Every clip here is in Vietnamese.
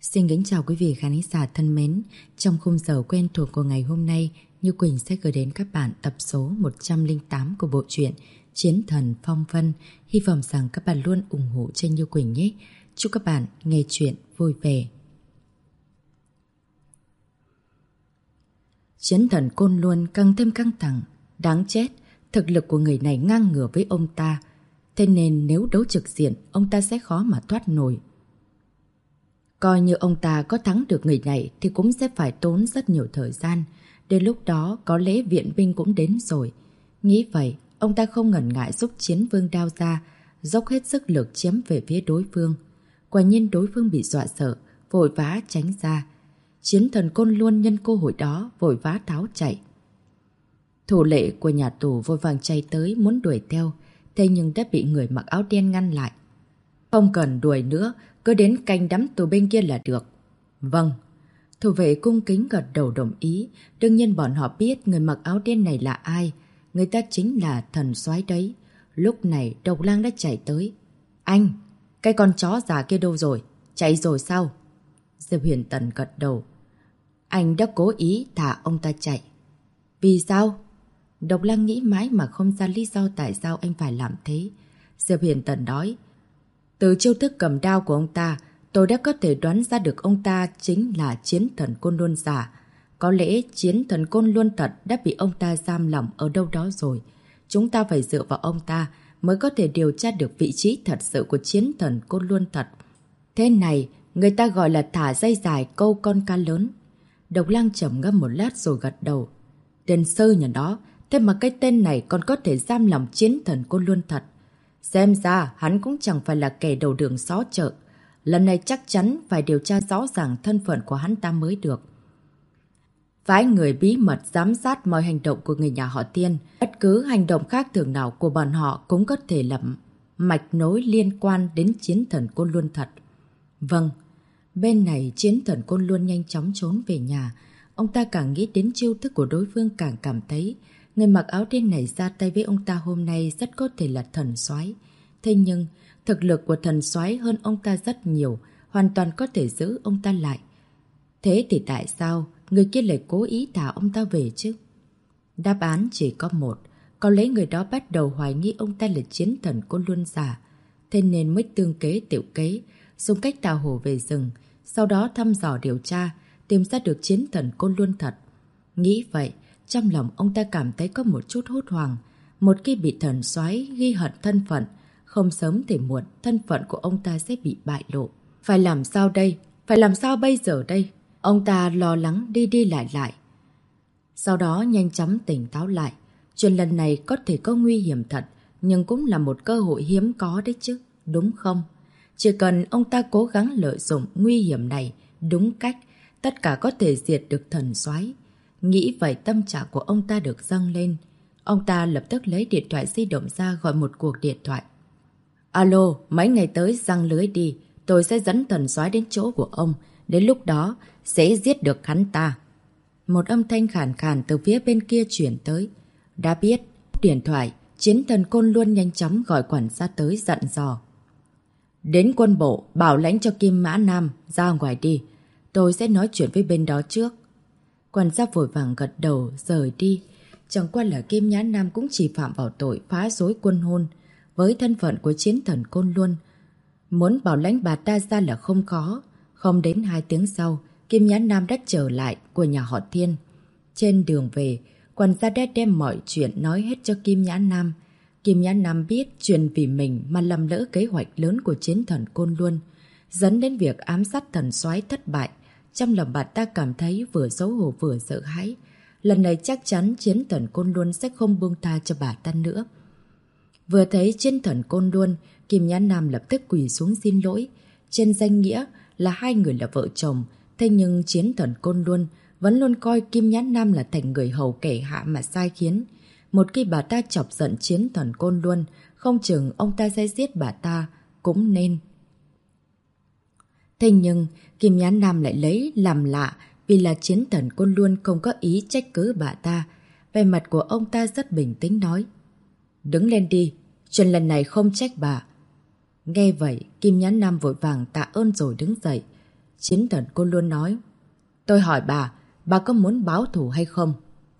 Xin kính chào quý vị khán giả thân mến. Trong khung giờ quen thuộc của ngày hôm nay, Như Quỳnh sẽ gửi đến các bạn tập số 108 của bộ truyện Chiến Thần Phong Vân. Hy vọng rằng các bạn luôn ủng hộ cho Như Quỳnh nhé. Chúc các bạn nghe chuyện vui vẻ. Chiến thần Côn Luân càng thêm căng thẳng. Đáng chết, thực lực của người này ngang ngửa với ông ta. Thế nên nếu đấu trực diện, ông ta sẽ khó mà thoát nổi. Coi như ông ta có thắng được người này thì cũng sẽ phải tốn rất nhiều thời gian. Đến lúc đó có lẽ viện binh cũng đến rồi. Nghĩ vậy, ông ta không ngần ngại giúp Chiến Vương đao ra, dốc hết sức lực chiếm về phía đối phương. Quả nhiên đối phương bị dọa sợ, vội vã tránh ra. Chiến thần Côn Luân nhân cơ hội đó vội vã tháo chạy. Thủ lệ của nhà tù vội vàng chạy tới muốn đuổi theo, thế nhưng đã bị người mặc áo đen ngăn lại. Không cần đuổi nữa, cứ đến canh đám tù bên kia là được. Vâng. Thủ vệ cung kính gật đầu đồng ý. Đương nhiên bọn họ biết người mặc áo đen này là ai. Người ta chính là thần soái đấy. Lúc này Độc Lang đã chạy tới. Anh, cái con chó già kia đâu rồi? Chạy rồi sao? Diệp Huyền Tần gật đầu. Anh đã cố ý thả ông ta chạy. Vì sao? Độc Lang nghĩ mãi mà không ra lý do tại sao anh phải làm thế. Diệp Huyền Tần nói. Từ chiêu thức cầm đao của ông ta, tôi đã có thể đoán ra được ông ta chính là Chiến Thần Côn Luân giả. Có lẽ Chiến Thần Côn Luân thật đã bị ông ta giam lỏng ở đâu đó rồi. Chúng ta phải dựa vào ông ta mới có thể điều tra được vị trí thật sự của Chiến Thần Côn Luân thật. Thế này, người ta gọi là thả dây dài câu con cá lớn. Độc Lang trầm ngâm một lát rồi gật đầu. Tên sư nhà đó, thế mà cái tên này còn có thể giam lỏng Chiến Thần Côn Luân thật. Xem ra hắn cũng chẳng phải là kẻ đầu đường xó chợ. Lần này chắc chắn phải điều tra rõ ràng thân phận của hắn ta mới được. Phái người bí mật giám sát mọi hành động của người nhà họ Tiên. Bất cứ hành động khác thường nào của bọn họ cũng có thể là mạch nối liên quan đến Chiến Thần Côn Luân thật. Vâng. Bên này Chiến Thần Côn Luân nhanh chóng trốn về nhà. Ông ta càng nghĩ đến chiêu thức của đối phương càng cảm thấy người mặc áo đen này ra tay với ông ta hôm nay rất có thể là thần soái. Thế nhưng, thực lực của thần soái hơn ông ta rất nhiều, hoàn toàn có thể giữ ông ta lại. Thế thì tại sao người kia lại cố ý thả ông ta về chứ? Đáp án chỉ có một, có lẽ người đó bắt đầu hoài nghi ông ta là Chiến Thần Côn Luân giả. Thế nên mới tương kế tiểu kế, dùng cách đào hổ về rừng, sau đó thăm dò điều tra, tìm ra được Chiến Thần Côn Luân thật. Nghĩ vậy, trong lòng ông ta cảm thấy có một chút hốt hoảng. Một khi bị thần soái ghi hận thân phận, không sớm thì muộn thân phận của ông ta sẽ bị bại lộ. Phải làm sao đây? Phải làm sao bây giờ đây? Ông ta lo lắng đi đi lại lại. Sau đó nhanh chóng tỉnh táo lại. Chuyện lần này có thể có nguy hiểm thật, nhưng cũng là một cơ hội hiếm có đấy chứ, đúng không? Chỉ cần ông ta cố gắng lợi dụng nguy hiểm này đúng cách, tất cả có thể diệt được thần soái. Nghĩ vậy tâm trạng của ông ta được dâng lên. Ông ta lập tức lấy điện thoại di động ra gọi một cuộc điện thoại. Alo, mấy ngày tới răng lưới đi, tôi sẽ dẫn thần soái đến chỗ của ông. Đến lúc đó sẽ giết được hắn ta. Một âm thanh khàn khàn từ phía bên kia chuyển tới. Đã biết, điện thoại, Chiến Thần Côn Luân nhanh chóng gọi quản gia tới dặn dò. Đến quân bộ, bảo lãnh cho Kim Mã Nam ra ngoài đi. Tôi sẽ nói chuyện với bên đó trước. Quản gia vội vàng gật đầu rời đi. Chẳng qua là Kim Nhã Nam cũng chỉ phạm vào tội phá rối quân hôn. Với thân phận của Chiến Thần Côn Luân, muốn bảo lãnh bà ta ra là không khó. Không đến 2 tiếng sau, Kim Nhã Nam đã trở lại của nhà họ Thiên. Trên đường về, quản gia đã đem mọi chuyện nói hết cho Kim Nhã Nam. Kim Nhã Nam biết chuyện vì mình mà làm lỡ kế hoạch lớn của Chiến Thần Côn Luân, dẫn đến việc ám sát thần soái thất bại. Trong lòng bà ta cảm thấy vừa xấu hổ vừa sợ hãi. Lần này chắc chắn Chiến Thần Côn Luân sẽ không buông tha cho bà ta nữa. Vừa thấy Chiến Thần Côn Luân, Kim Nhã Nam lập tức quỳ xuống xin lỗi. Trên danh nghĩa là hai người là vợ chồng, thế nhưng Chiến Thần Côn Luân vẫn luôn coi Kim Nhã Nam là thành người hầu kẻ hạ mà sai khiến. Một khi bà ta chọc giận Chiến Thần Côn Luân, không chừng ông ta sẽ giết bà ta, cũng nên. Thế nhưng, Kim Nhã Nam lại lấy làm lạ vì là Chiến Thần Côn Luân không có ý trách cứ bà ta. Vẻ mặt của ông ta rất bình tĩnh nói. Đứng lên đi, chuyện lần này không trách bà. Nghe vậy, Kim Nhã Nam vội vàng tạ ơn rồi đứng dậy. Chiến thần Côn Luân nói. Tôi hỏi bà có muốn báo thù hay không?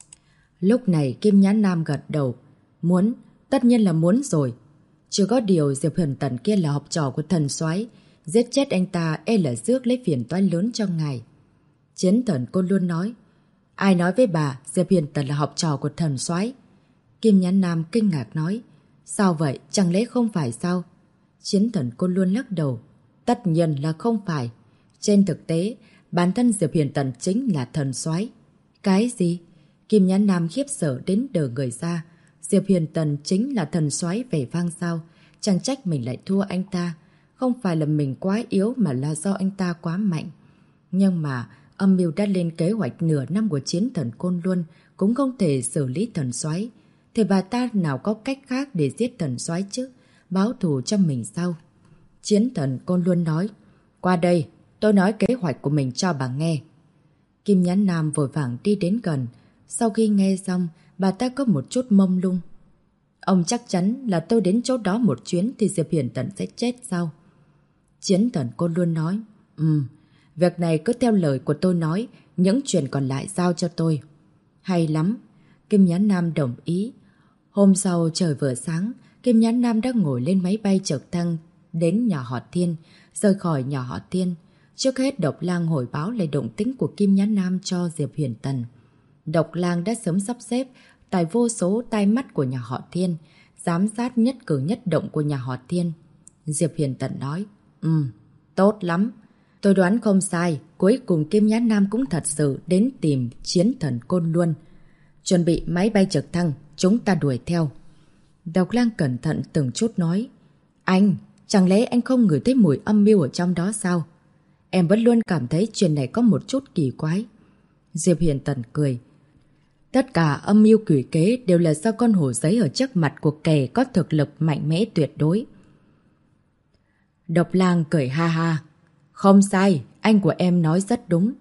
Lúc này Kim Nhãn Nam gật đầu. Muốn, tất nhiên là muốn rồi. Chưa có điều Diệp Huyền Tần kia là học trò của thần soái, giết chết anh ta e là rước lấy phiền toái lớn cho ngài. Chiến thần Côn Luân nói. Ai nói với bà Diệp Huyền Tần là học trò của thần soái? Kim Nhãn Nam kinh ngạc nói. Sao vậy, chẳng lẽ không phải sao? Chiến thần Côn Luân lắc đầu. Tất nhiên là không phải. Trên thực tế, bản thân Diệp Huyền Tần chính là thần soái. Cái gì? Kim Nhãn Nam khiếp sợ đến đờ người ra. Diệp Huyền Tần chính là thần soái vẻ vang sao? Chẳng trách mình lại thua anh ta. Không phải là mình quá yếu mà là do anh ta quá mạnh. Nhưng mà âm mưu đã lên kế hoạch nửa năm của chiến thần Côn Luân cũng không thể xử lý thần soái. Thì bà ta nào có cách khác để giết thần soái chứ? Báo thù cho mình sao? Chiến thần Côn Luân nói. Qua đây, tôi nói kế hoạch của mình cho bà nghe. Kim Nhãn Nam vội vàng đi đến gần. Sau khi nghe xong, bà ta có một chút mông lung. Ông chắc chắn là tôi đến chỗ đó một chuyến thì Diệp Huyền Tần sẽ chết sao? Chiến thần Côn Luân nói. Việc này cứ theo lời của tôi nói, những chuyện còn lại giao cho tôi. Hay lắm. Kim Nhãn Nam đồng ý. Hôm sau trời vừa sáng, Kim Nhãn Nam đã ngồi lên máy bay trực thăng đến nhà họ Thiên, rời khỏi nhà họ Thiên. Trước hết Độc Lang hồi báo lại động tĩnh của Kim Nhãn Nam cho Diệp Huyền Tần. Độc Lang đã sớm sắp xếp tại vô số tai mắt của nhà họ Thiên, giám sát nhất cử nhất động của nhà họ Thiên. Diệp Huyền Tần nói. Tốt lắm. Tôi đoán không sai, cuối cùng Kim Nhãn Nam cũng thật sự đến tìm chiến thần Côn Luân. Chuẩn bị máy bay trực thăng, chúng ta đuổi theo. Độc Lang cẩn thận từng chút nói. Anh, chẳng lẽ anh không ngửi thấy mùi âm mưu ở trong đó sao? Em vẫn luôn cảm thấy chuyện này có một chút kỳ quái. Diệp Huyền Tần cười. Tất cả âm mưu quỷ kế đều là do con hổ giấy ở trước mặt của kẻ có thực lực mạnh mẽ tuyệt đối. Độc Lang cười ha ha. Không sai, anh của em nói rất đúng.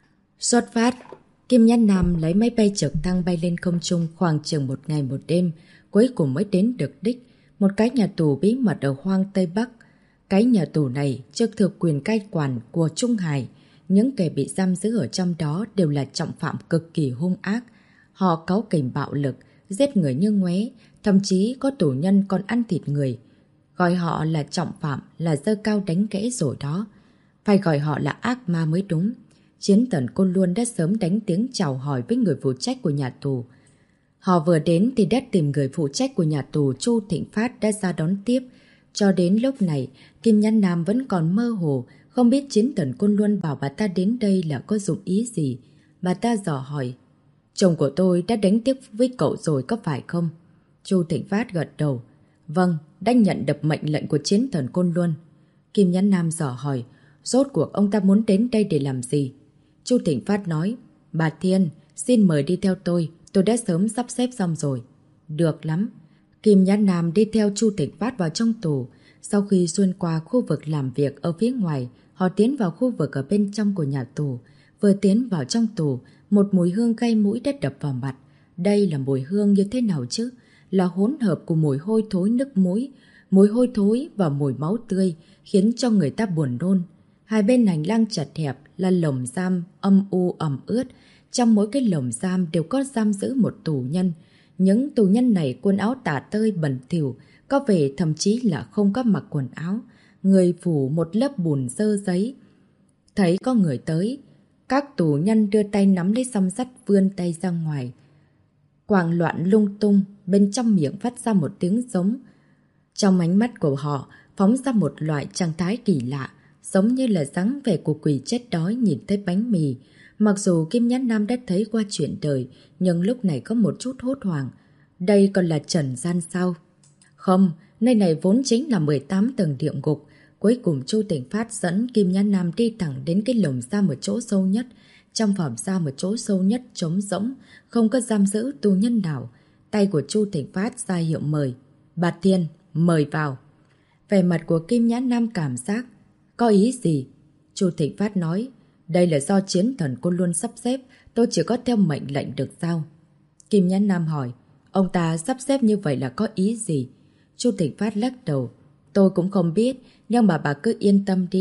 Xuất phát, Kim Nhãn Nam lấy máy bay trực thăng bay lên không trung khoảng chừng một ngày một đêm, cuối cùng mới đến được đích, một cái nhà tù bí mật ở hoang Tây Bắc. Cái nhà tù này trực thuộc quyền cai quản của Trung Hải. Những kẻ bị giam giữ ở trong đó đều là trọng phạm cực kỳ hung ác. Họ cáu kỉnh bạo lực, giết người như ngoé, thậm chí có tù nhân còn ăn thịt người. Gọi họ là trọng phạm là giơ cao đánh kẽ rồi đó. Phải gọi họ là ác ma mới đúng. Chiến thần Côn Luân đã sớm đánh tiếng chào hỏi với người phụ trách của nhà tù. Họ vừa đến thì đã tìm người phụ trách của nhà tù Chu Thịnh Phát đã ra đón tiếp. Cho đến lúc này, Kim Nhãn Nam vẫn còn mơ hồ, không biết chiến thần Côn Luân bảo bà ta đến đây là có dụng ý gì. Bà ta dò hỏi. Chồng của tôi đã đánh tiếp với cậu rồi có phải không? Chu Thịnh Phát gật đầu. Vâng, đã nhận được mệnh lệnh của chiến thần Côn Luân. Kim Nhãn Nam dò hỏi. Rốt cuộc ông ta muốn đến đây để làm gì? Chu Thịnh Phát nói. Bà Thiên, xin mời đi theo tôi đã sớm sắp xếp xong rồi. Được lắm. Kim Nhãn Nam đi theo Chu Thịnh Phát vào trong tù. Sau khi xuyên qua khu vực làm việc ở phía ngoài, họ tiến vào khu vực ở bên trong của nhà tù. Vừa tiến vào trong tù, một mùi hương gây mũi đã đập vào mặt. Đây là mùi hương như thế nào chứ? Là hỗn hợp của mùi hôi thối nước mũi, mùi hôi thối và mùi máu tươi, khiến cho người ta buồn nôn. Hai bên hành lang chật hẹp là lồng giam âm u ẩm ướt. Trong mỗi cái lồng giam đều có giam giữ một tù nhân. Những tù nhân này quần áo tả tơi bẩn thỉu, có vẻ thậm chí là không có mặc quần áo. Người phủ một lớp bùn dơ giấy. Thấy có người tới, các tù nhân đưa tay nắm lấy song sắt vươn tay ra ngoài. Quạng loạn lung tung, bên trong miệng phát ra một tiếng giống. Trong ánh mắt của họ phóng ra một loại trạng thái kỳ lạ, giống như là dáng vẻ của quỷ chết đói nhìn thấy bánh mì. Mặc dù Kim Nhãn Nam đã thấy qua chuyện đời, nhưng lúc này có một chút hốt hoảng. Đây còn là trần gian sao? Không, nơi này vốn chính là 18 tầng địa ngục. Cuối cùng Chu Thịnh Phát dẫn Kim Nhãn Nam đi thẳng đến cái lồng giam ở chỗ sâu nhất. Trong phòng giam ở chỗ sâu nhất trống rỗng, không có giam giữ tù nhân nào. Tay của Chu Thịnh Phát ra hiệu mời. Bà Thiên, mời vào. Vẻ mặt của Kim Nhãn Nam cảm giác. Có ý gì? Chu Thịnh Phát nói. Đây là do chiến thần Côn Luân sắp xếp, tôi chỉ có theo mệnh lệnh được sao? Kim Nhãn Nam hỏi. Ông ta sắp xếp như vậy là có ý gì? Chu Thịnh Phát lắc đầu. Tôi cũng không biết, nhưng mà bà cứ yên tâm đi.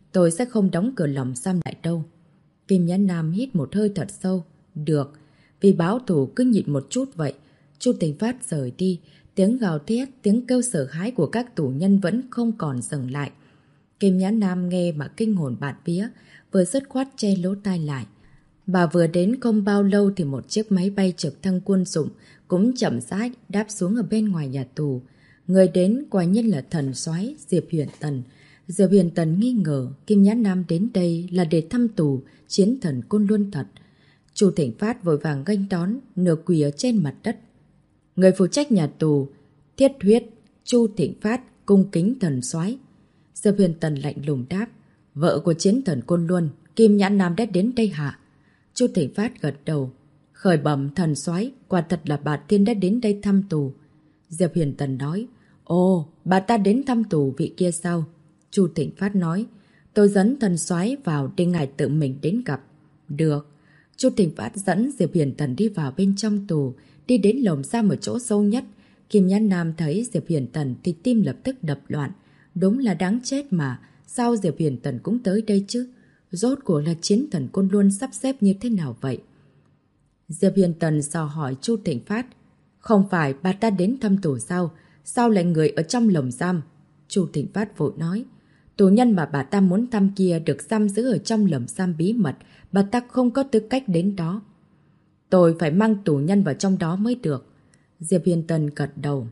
tôi sẽ không đóng cửa lồng giam lại đâu. Kim Nhã Nam hít một hơi thật sâu. Được, vì báo thù cứ nhịn một chút vậy. Chu Thịnh Phát rời đi, tiếng gào thét, tiếng kêu sợ hãi của các tù nhân vẫn không còn dừng lại. Kim Nhã Nam nghe mà kinh hồn bạt vía, vừa dứt khoát che lỗ tai lại. Bà vừa đến không bao lâu thì một chiếc máy bay trực thăng quân dụng cũng chậm rãi đáp xuống ở bên ngoài nhà tù. Người đến quả nhiên là thần soái Diệp Huyền Tần. Diệp Huyền Tần nghi ngờ Kim Nhã Nam đến đây là để thăm tù chiến thần Côn Luân thật. Chu Thịnh Phát vội vàng nghênh đón, nửa quỳ ở trên mặt đất. Người phụ trách nhà tù, thiết huyết, Chu Thịnh Phát cung kính thần soái. Diệp Huyền Tần lạnh lùng đáp. Vợ của chiến thần Côn Luân, Kim Nhã Nam đã đến đây hả? Chu Thịnh Phát gật đầu. Khởi bẩm thần soái, quả thật là bà tiên đã đến đây thăm tù. Diệp Huyền Tần nói. Ồ, bà ta đến thăm tù vị kia sao? Chu Thịnh Phát nói. Tôi dẫn thần soái vào để ngài tự mình đến gặp. Được. Chu Thịnh Phát dẫn Diệp Huyền Tần đi vào bên trong tù, đi đến lồng giam ở chỗ sâu nhất. Kim Nhã Nam thấy Diệp Huyền Tần thì tim lập tức đập loạn. Đúng là đáng chết mà, sao Diệp Huyền Tần cũng tới đây chứ? Rốt cuộc là chiến thần Côn Luân sắp xếp như thế nào vậy? Diệp Huyền Tần dò hỏi Chu Thịnh Phát. Không phải bà ta đến thăm tù sao? Sao lại người ở trong lồng giam? Chu Thịnh Phát vội nói. Tù nhân mà bà ta muốn thăm kia được giam giữ ở trong lồng giam bí mật, bà ta không có tư cách đến đó. Tôi phải mang tù nhân vào trong đó mới được. Diệp Huyền Tần gật đầu.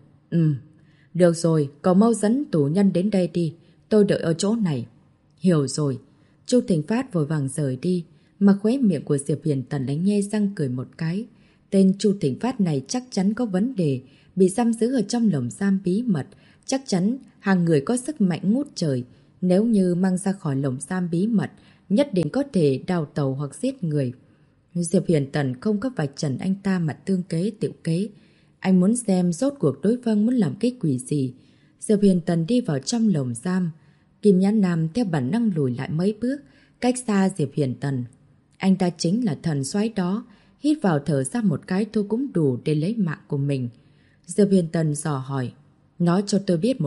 Được rồi, cậu mau dẫn tù nhân đến đây đi. Tôi đợi ở chỗ này. Hiểu rồi. Chu Thịnh Phát vội vàng rời đi, mà khóe miệng của Diệp Huyền Tần đánh nhe răng cười một cái. Tên Chu Thịnh Phát này chắc chắn có vấn đề, bị giam giữ ở trong lồng giam bí mật. Chắc chắn hàng người có sức mạnh ngút trời. Nếu như mang ra khỏi lồng giam bí mật, nhất định có thể đào tẩu hoặc giết người. Diệp Huyền Tần không có vạch trần anh ta mà tương kế tiểu kế. Anh muốn xem rốt cuộc đối phương muốn làm cái quỷ gì. Diệp Huyền Tần đi vào trong lồng giam. Kim Nhã Nam theo bản năng lùi lại mấy bước, cách xa Diệp Huyền Tần. Anh ta chính là thần soái đó, hít vào thở ra một cái thôi cũng đủ để lấy mạng của mình. Diệp Huyền Tần dò hỏi. Nói cho tôi biết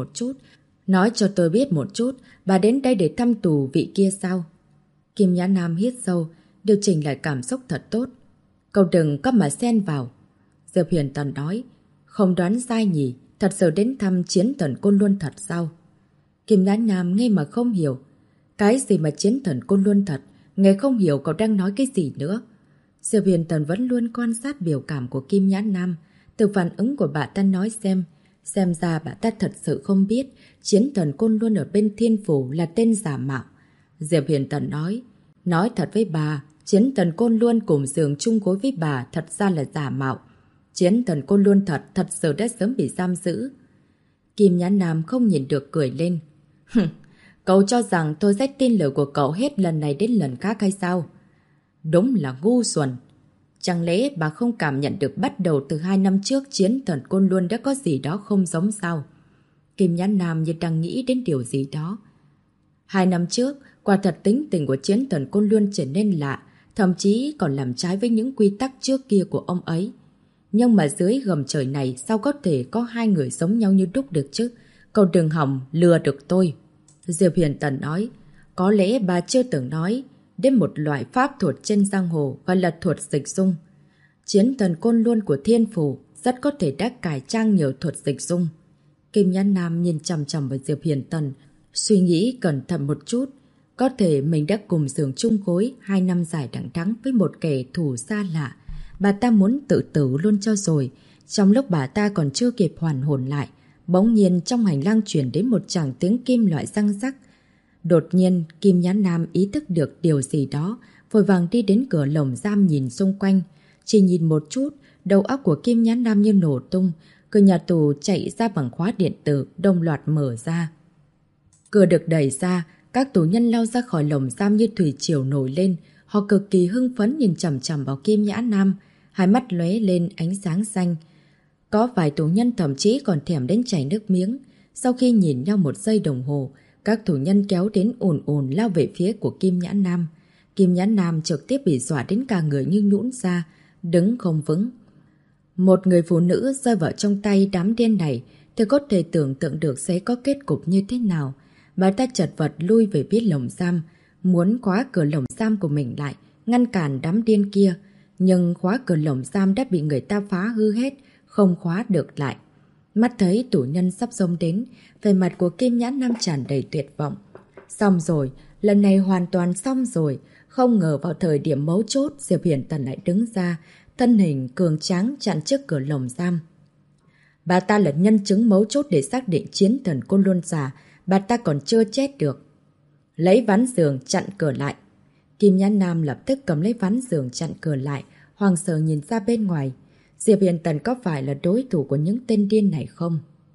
một chút, bà đến đây để thăm tù vị kia sao? Kim Nhã Nam hít sâu, điều chỉnh lại cảm xúc thật tốt. Cậu đừng có mà xen vào. Diệp Huyền Tần nói. Không đoán sai nhỉ, thật sự đến thăm chiến thần Côn Luân thật sao? Kim Nhã Nam nghe mà không hiểu. Cái gì mà chiến thần Côn Luân thật? Nghe không hiểu cậu đang nói cái gì nữa. Diệp Huyền Tần vẫn luôn quan sát biểu cảm của Kim Nhã Nam. Từ phản ứng của bà ta nói xem ra bà ta thật sự không biết chiến thần Côn Luân ở bên Thiên Phủ là tên giả mạo. Diệp Huyền Tần nói thật với bà, chiến thần Côn Luân cùng giường chung gối với bà thật ra là giả mạo. Chiến thần Côn Luân thật sự đã sớm bị giam giữ. Kim Nhã Nam không nhìn được cười lên. Cậu cho rằng tôi sẽ tin lời của cậu hết lần này đến lần khác hay sao? Đúng là ngu xuẩn. Chẳng lẽ bà không cảm nhận được bắt đầu từ 2 năm trước chiến thần Côn Luân đã có gì đó không giống sao? Kim Nhã Nam như đang nghĩ đến điều gì đó. 2 năm trước, quả thật tính tình của chiến thần Côn Luân trở nên lạ, thậm chí còn làm trái với những quy tắc trước kia của ông ấy. Nhưng mà dưới gầm trời này sao có thể có hai người giống nhau như đúc được chứ? Cậu đừng hòng lừa được tôi. Diệp Huyền Tần nói. Có lẽ bà chưa từng nói đến một loại pháp thuật trên giang hồ gọi là thuật dịch dung. Chiến thần Côn Luân của Thiên Phủ rất có thể đã cải trang nhờ thuật dịch dung. Kim Nhã Nam nhìn chằm chằm vào Diệp Huyền Tần, suy nghĩ cẩn thận một chút. Có thể mình đã cùng giường chung gối 2 năm dài đằng đẵng với một kẻ thù xa lạ. Bà ta muốn tự tử luôn cho rồi. Trong lúc bà ta còn chưa kịp hoàn hồn lại, bỗng nhiên trong hành lang chuyển đến một tràng tiếng kim loại răng rắc. Đột nhiên, Kim Nhã Nam ý thức được điều gì đó, vội vàng đi đến cửa lồng giam nhìn xung quanh. Chỉ nhìn một chút, đầu óc của Kim Nhã Nam như nổ tung, cửa nhà tù chạy ra bằng khóa điện tử, đồng loạt mở ra. Cửa được đẩy ra, các tù nhân lao ra khỏi lồng giam như thủy triều nổi lên, họ cực kỳ hưng phấn nhìn chằm chằm vào Kim Nhã Nam, hai mắt lóe lên ánh sáng xanh. Có vài tù nhân thậm chí còn thèm đến chảy nước miếng. Sau khi nhìn nhau 1 giây đồng hồ, các tù nhân kéo đến ồn ồn lao về phía của Kim Nhã Nam. Kim Nhã Nam trực tiếp bị dọa đến cả người như nhũn ra, đứng không vững. Một người phụ nữ rơi vào trong tay đám điên này thì có thể tưởng tượng được sẽ có kết cục như thế nào. Bà ta chật vật lui về phía lồng giam, muốn khóa cửa lồng giam của mình lại, ngăn cản đám điên kia. Nhưng khóa cửa lồng giam đã bị người ta phá hư hết, không khóa được lại. Mắt thấy tù nhân sắp xông đến, vẻ mặt của Kim Nhã Nam tràn đầy tuyệt vọng. Xong rồi, lần này hoàn toàn xong rồi. Không ngờ vào thời điểm mấu chốt, Diệp Huyền Tần lại đứng ra, thân hình cường tráng chặn trước cửa lồng giam. Bà ta là nhân chứng mấu chốt để xác định chiến thần Côn Luân Giả, bà ta còn chưa chết được. Lấy ván giường chặn cửa lại. Kim Nhã Nam lập tức cầm lấy ván giường chặn cửa lại, hoàng sợ nhìn ra bên ngoài. Diệp Huyền Tần có phải là đối thủ của những tên điên này không?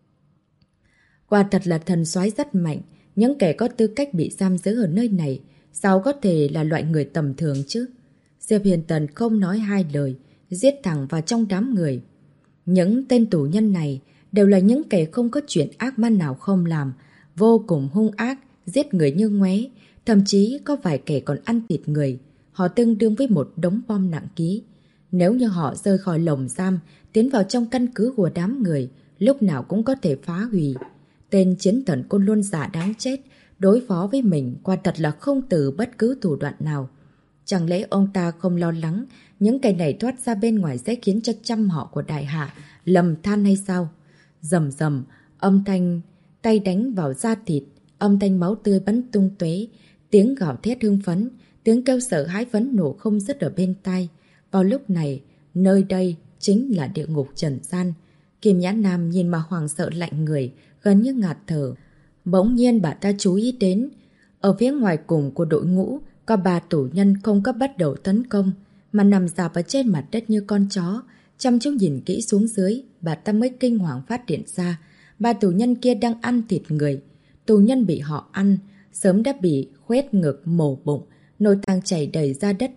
Quả thật là thần soái rất mạnh, những kẻ có tư cách bị giam giữ ở nơi này, sao có thể là loại người tầm thường chứ? Diệp Huyền Tần không nói hai lời, giết thẳng vào trong đám người. Những tên tù nhân này đều là những kẻ không có chuyện ác man nào không làm, vô cùng hung ác, giết người như ngoé, thậm chí có vài kẻ còn ăn thịt người. Họ tương đương với một đống bom nặng ký. Nếu như họ rời khỏi lồng giam, tiến vào trong căn cứ của đám người, lúc nào cũng có thể phá hủy. Tên chiến thần Côn Luân Giả đáng chết, đối phó với mình quả thật là không từ bất cứ thủ đoạn nào. Chẳng lẽ ông ta không lo lắng những cái này thoát ra bên ngoài sẽ khiến cho trăm họ của đại hạ lầm than hay sao? Rầm rầm, âm thanh tay đánh vào da thịt, âm thanh máu tươi bắn tung tóe, tiếng gào thét hưng phấn, tiếng kêu sợ hãi phẫn nộ không dứt ở bên tai. Vào lúc này, nơi đây chính là địa ngục trần gian. Kim Nhã Nam nhìn mà hoàng sợ lạnh người, gần như ngạt thở. Bỗng nhiên bà ta chú ý đến, ở phía ngoài cùng của đội ngũ, có 3 tù nhân không có bắt đầu tấn công, mà nằm rạp ở trên mặt đất như con chó. Chăm chú nhìn kỹ xuống dưới, bà ta mới kinh hoàng phát hiện ra, 3 tù nhân kia đang ăn thịt người. Tù nhân bị họ ăn, sớm đã bị khoét ngực mổ bụng, nội tạng chảy đầy ra đất.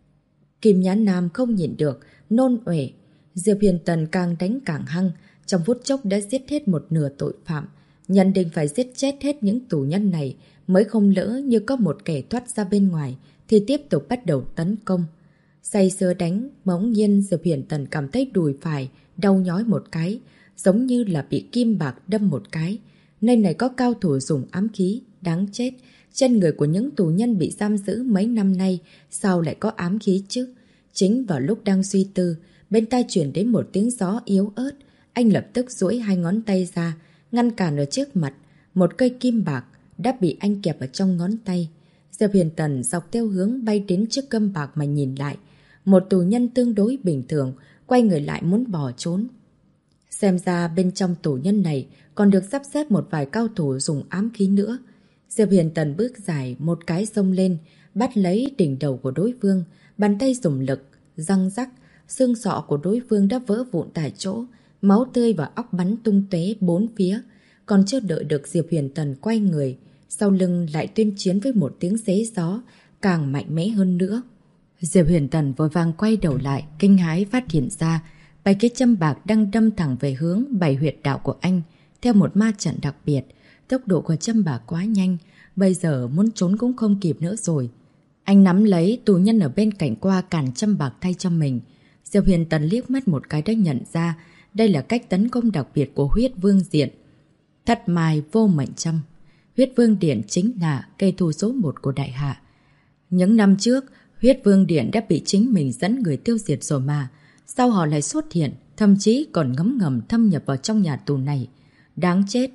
Kim Nhã Nam không nhìn được, nôn uể. Diệp Huyền Tần càng đánh càng hăng, trong phút chốc đã giết hết một nửa tội phạm. Nhận định phải giết chết hết những tù nhân này, mới không lỡ như có một kẻ thoát ra bên ngoài, thì tiếp tục bắt đầu tấn công. Say sưa đánh, bỗng nhiên Diệp Huyền Tần cảm thấy đùi phải, đau nhói một cái, giống như là bị kim bạc đâm một cái. Nơi này có cao thủ dùng ám khí, đáng chết. Trên người của những tù nhân bị giam giữ mấy năm nay, sao lại có ám khí chứ? Chính vào lúc đang suy tư, bên tai chuyển đến một tiếng gió yếu ớt. Anh lập tức duỗi 2 ngón tay ra, ngăn cản ở trước mặt. Một cây kim bạc đã bị anh kẹp ở trong ngón tay. Diệp Huyền Tần dọc theo hướng bay đến trước câm bạc mà nhìn lại. Một tù nhân tương đối bình thường, quay người lại muốn bỏ trốn. Xem ra bên trong tù nhân này còn được sắp xếp một vài cao thủ dùng ám khí nữa. Diệp Huyền Tần bước dài một cái xông lên, bắt lấy đỉnh đầu của đối phương, bàn tay dùng lực, răng rắc, xương sọ của đối phương đã vỡ vụn tại chỗ, máu tươi và óc bắn tung tóe bốn phía. Còn chưa đợi được Diệp Huyền Tần quay người, sau lưng lại tuyên chiến với một tiếng xé gió, càng mạnh mẽ hơn nữa. Diệp Huyền Tần vội vàng quay đầu lại, kinh hãi phát hiện ra 7 cái châm bạc đang đâm thẳng về hướng 7 huyệt đạo của anh, theo một ma trận đặc biệt. Tốc độ của châm bạc quá nhanh, bây giờ muốn trốn cũng không kịp nữa rồi. Anh nắm lấy tù nhân ở bên cạnh qua cản châm bạc thay cho mình. Diệp Huyền Tần liếc mắt một cái đã nhận ra đây là cách tấn công đặc biệt của Huyết Vương Điện. Thất mai vô mệnh châm. Huyết Vương Điện chính là cây thù số 1 của Đại Hạ. Những năm trước, Huyết Vương Điện đã bị chính mình dẫn người tiêu diệt rồi mà. Sao họ lại xuất hiện, thậm chí còn ngấm ngầm thâm nhập vào trong nhà tù này? Đáng chết!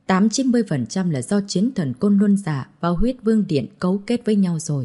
80-90% là do chiến thần Côn Luân Giả và Huyết Vương Điện cấu kết với nhau rồi.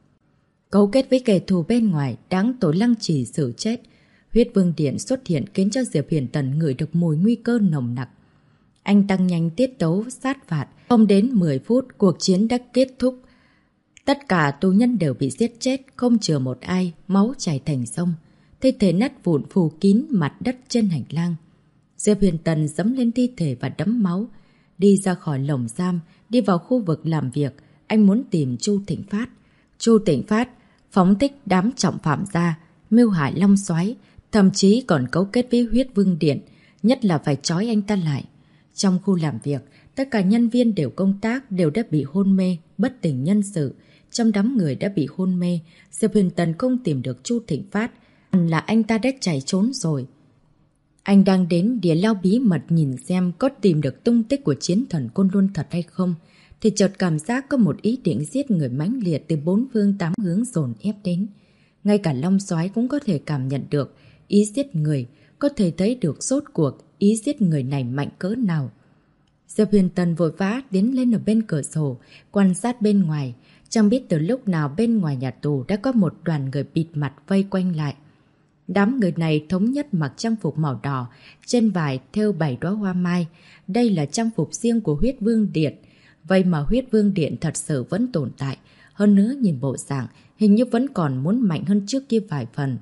Cấu kết với kẻ thù bên ngoài, đáng tội Lăng Trì xử chết. Huyết Vương Điện xuất hiện khiến cho Diệp Huyền Tần ngửi được mùi nguy cơ nồng nặc. Anh tăng nhanh tiết tấu sát phạt, không đến 10 phút cuộc chiến đã kết thúc. Tất cả tù nhân đều bị giết chết, không chừa một ai, máu chảy thành sông. Thi thể nát vụn phủ kín mặt đất trên hành lang. Diệp Huyền Tần dẫm lên thi thể và đấm máu, đi ra khỏi lồng giam, đi vào khu vực làm việc. Anh muốn tìm Chu Thịnh Phát. Chu Thịnh Phát phóng thích đám trọng phạm ra, mưu hại Long Soái, thậm chí còn cấu kết với Huyết Vương Điện, nhất là phải trói anh ta lại. Trong khu làm việc, tất cả nhân viên đều công tác đều đã bị hôn mê, bất tỉnh nhân sự. Trong đám người đã bị hôn mê, Diệp Huyền Tần không tìm được Chu Thịnh Phát, là anh ta đã chạy trốn rồi. Anh đang đến địa lao bí mật nhìn xem có tìm được tung tích của chiến thần Côn Luân thật hay không. thì chợt cảm giác có một ý định giết người mãnh liệt từ bốn phương tám hướng dồn ép đến. Ngay cả Long Soái cũng có thể cảm nhận được ý giết người, có thể thấy được rốt cuộc ý giết người này mạnh cỡ nào. Diệp Huyền Tần vội vã tiến lên ở bên cửa sổ, quan sát bên ngoài. Chẳng biết từ lúc nào bên ngoài nhà tù đã có một đoàn người bịt mặt vây quanh lại. Đám người này thống nhất mặc trang phục màu đỏ, trên vải thêu 7 đóa hoa mai. Đây là trang phục riêng của Huyết Vương Điện. Vậy mà Huyết Vương Điện thật sự vẫn tồn tại. Hơn nữa nhìn bộ dạng, hình như vẫn còn muốn mạnh hơn trước kia vài phần.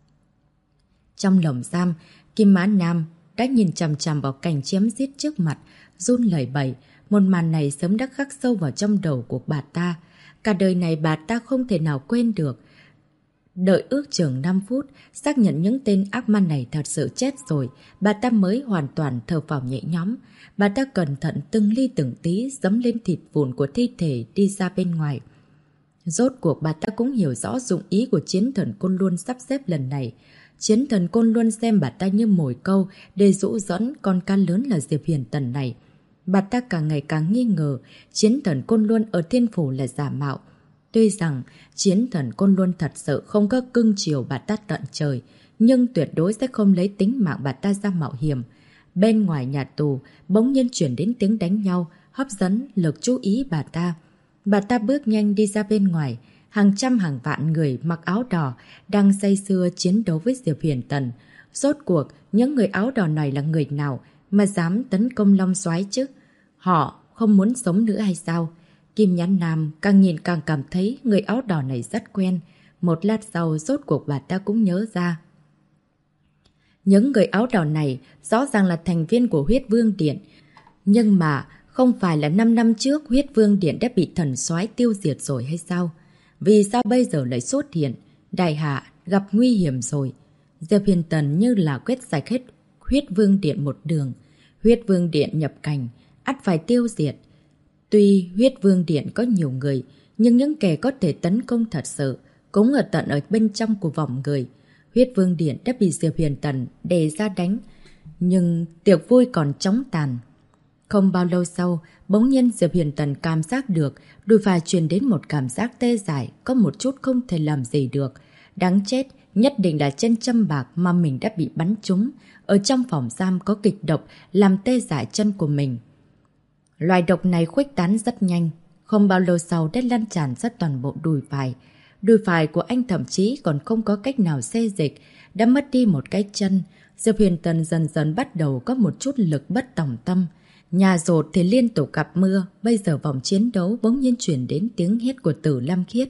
Trong lồng giam, Kim Mã Nam đã nhìn chằm chằm vào cảnh chém giết trước mặt, run lẩy bẩy. Một màn này sớm đã khắc sâu vào trong đầu của bà ta. Cả đời này bà ta không thể nào quên được. Đợi ước chừng 5 phút, xác nhận những tên ác ma này thật sự chết rồi, bà ta mới hoàn toàn thở phào nhẹ nhõm. Bà ta cẩn thận từng ly từng tí giẫm lên thịt vụn của thi thể đi ra bên ngoài. Rốt cuộc bà ta cũng hiểu rõ dụng ý của Chiến Thần Côn Luân sắp xếp lần này. Chiến Thần Côn Luân xem bà ta như mồi câu để dụ dẫn con cá lớn là Diệp Huyền Tần này. Bà ta càng ngày càng nghi ngờ Chiến Thần Côn Luân ở Thiên Phủ là giả mạo. Tuy rằng Chiến Thần Côn Luân thật sự không có cưng chiều bà ta tận trời, nhưng tuyệt đối sẽ không lấy tính mạng bà ta ra mạo hiểm. Bên ngoài nhà tù, bỗng nhiên chuyển đến tiếng đánh nhau, hấp dẫn lực chú ý bà ta. Bà ta bước nhanh đi ra bên ngoài, hàng trăm hàng vạn người mặc áo đỏ đang say sưa chiến đấu với Diệp Huyền Tần. Rốt cuộc, những người áo đỏ này là người nào mà dám tấn công Long Soái chứ? Họ không muốn sống nữa hay sao? Kim Nhãn Nam càng nhìn càng cảm thấy người áo đỏ này rất quen. Một lát sau rốt cuộc bà ta cũng nhớ ra. Những người áo đỏ này rõ ràng là thành viên của Huyết Vương Điện. Nhưng mà không phải là 5 năm trước Huyết Vương Điện đã bị thần soái tiêu diệt rồi hay sao? Vì sao bây giờ lại xuất hiện? Đại hạ gặp nguy hiểm rồi. Diệp Huyền Tần như là quét sạch hết Huyết Vương Điện một đường. Huyết Vương Điện nhập cảnh, ắt phải tiêu diệt. Tuy Huyết Vương Điện có nhiều người, nhưng những kẻ có thể tấn công thật sự cũng ở tận ở bên trong của vòng người. Huyết Vương Điện đã bị Diệp Huyền Tần đề ra đánh, nhưng tiệc vui còn chóng tàn. Không bao lâu sau, bỗng nhiên Diệp Huyền Tần cảm giác được đùi phải truyền đến một cảm giác tê dại, có một chút không thể làm gì được. Đáng chết, nhất định là trên châm bạc mà mình đã bị bắn trúng. Ở trong phòng giam có kịch độc làm tê dại chân của mình. Loài độc này khuếch tán rất nhanh, không bao lâu sau đã lan tràn ra toàn bộ đùi phải. Đùi phải của anh thậm chí còn không có cách nào xê dịch, đã mất đi một cái chân. Diệp Huyền Tần dần dần bắt đầu có một chút lực bất tòng tâm. Nhà rột thì liên tục gặp mưa, bây giờ vòng chiến đấu bỗng nhiên chuyển đến tiếng hét của Tử Lam Khiết.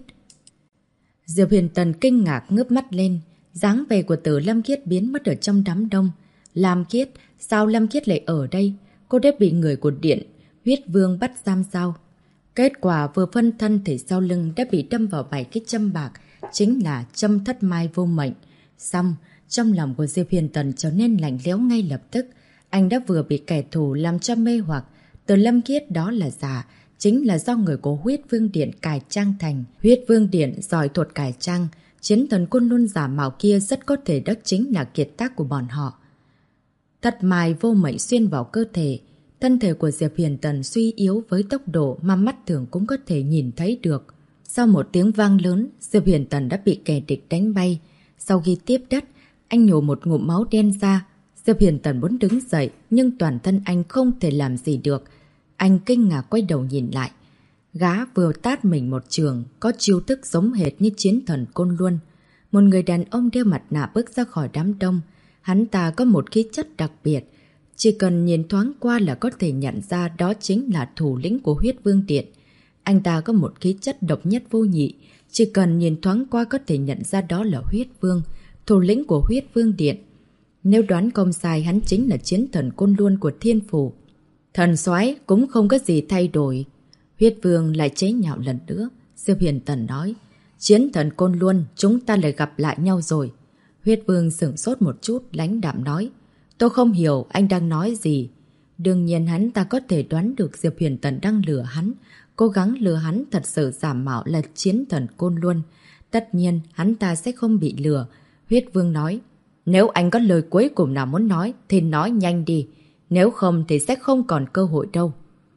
Diệp Huyền Tần kinh ngạc ngước mắt lên, dáng vẻ của Tử Lam Khiết biến mất ở trong đám đông. Lam Khiết, sao Lam Khiết lại ở đây? Cô đã bị người của Điện Huyết Vương bắt giam sao? Kết quả vừa phân thân thì sau lưng đã bị đâm vào 7 cái châm bạc, chính là châm thất mai vô mệnh. Xong, trong lòng của Diệp Huyền Tần trở nên lạnh lẽo ngay lập tức. Anh đã vừa bị kẻ thù làm cho mê hoặc. Từ Lâm Khiết đó là giả, chính là do người của Huyết Vương Điện cải trang thành. Huyết Vương Điện giỏi thuật cải trang, Chiến Thần Côn Luân giả mạo kia rất có thể đó chính là kiệt tác của bọn họ. Thất mai vô mệnh xuyên vào cơ thể. Thân thể của Diệp Huyền Tần suy yếu với tốc độ mà mắt thường cũng có thể nhìn thấy được. Sau một tiếng vang lớn, Diệp Huyền Tần đã bị kẻ địch đánh bay. Sau khi tiếp đất, anh nhổ một ngụm máu đen ra. Diệp Huyền Tần muốn đứng dậy, nhưng toàn thân anh không thể làm gì được. Anh kinh ngạc quay đầu nhìn lại. Gã vừa tát mình một trường, có chiêu thức giống hệt như Chiến Thần Côn Luân. Một người đàn ông đeo mặt nạ bước ra khỏi đám đông. Hắn ta có một khí chất đặc biệt. Chỉ cần nhìn thoáng qua là có thể nhận ra đó chính là thủ lĩnh của Huyết Vương Điện. Anh ta có một khí chất độc nhất vô nhị. Chỉ cần nhìn thoáng qua có thể nhận ra đó là Huyết Vương, thủ lĩnh của Huyết Vương Điện. Nếu đoán không sai, hắn chính là Chiến Thần Côn Luân của Thiên Phủ. Thần soái cũng không có gì thay đổi. Huyết Vương lại chế nhạo lần nữa. Diệp Huyền Tần nói, Chiến Thần Côn Luân, chúng ta lại gặp lại nhau rồi. Huyết Vương sửng sốt một chút, lãnh đạm nói, tôi không hiểu anh đang nói gì. Đương nhiên hắn ta có thể đoán được Diệp Huyền Tần đang lừa hắn, cố gắng lừa hắn thật sự giả mạo là Chiến Thần Côn Luân. Tất nhiên hắn ta sẽ không bị lừa. Huyết Vương nói, nếu anh có lời cuối cùng nào muốn nói thì nói nhanh đi, nếu không thì sẽ không còn cơ hội đâu.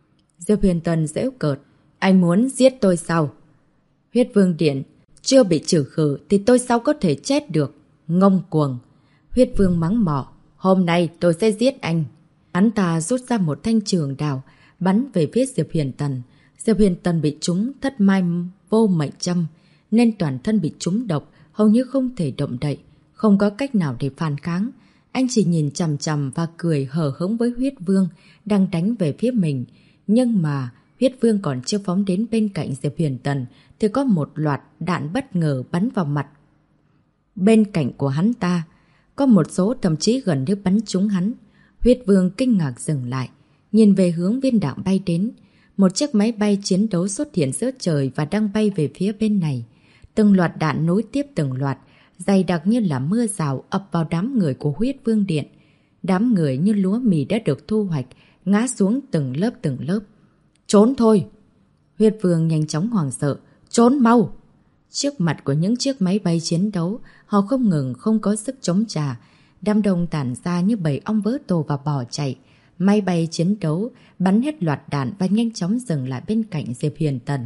Diệp Huyền Tần giễu cợt. Anh muốn giết tôi sao? Huyết Vương Điện chưa bị trừ khử thì tôi sao có thể chết được? Ngông cuồng. Huyết Vương mắng mỏ. Hôm nay tôi sẽ giết anh. Hắn ta rút ra một thanh trường đào, bắn về phía Diệp Huyền Tần. Diệp Huyền Tần bị trúng thất mai vô mệnh châm, nên toàn thân bị trúng độc, hầu như không thể động đậy, không có cách nào để phản kháng. Anh chỉ nhìn chằm chằm và cười hờ hững với Huyết Vương đang đánh về phía mình. Nhưng mà Huyết Vương còn chưa phóng đến bên cạnh Diệp Huyền Tần thì có một loạt đạn bất ngờ bắn vào mặt. Bên cạnh của hắn ta, có một số thậm chí gần như bắn trúng hắn. Huyết Vương kinh ngạc dừng lại, nhìn về hướng viên đạn bay đến. Một chiếc máy bay chiến đấu xuất hiện giữa trời và đang bay về phía bên này. Từng loạt đạn nối tiếp từng loạt, dày đặc như là mưa rào ập vào đám người của Huyết Vương Điện. Đám người như lúa mì đã được thu hoạch, ngã xuống từng lớp. Trốn thôi! Huyết Vương nhanh chóng hoảng sợ. Trốn mau! Trước mặt của những chiếc máy bay chiến đấu, họ không ngừng không có sức chống trả. Đám đông tản ra như bầy ong vỡ tổ và bỏ chạy. Máy bay chiến đấu bắn hết loạt đạn và nhanh chóng dừng lại bên cạnh Diệp Huyền Tần.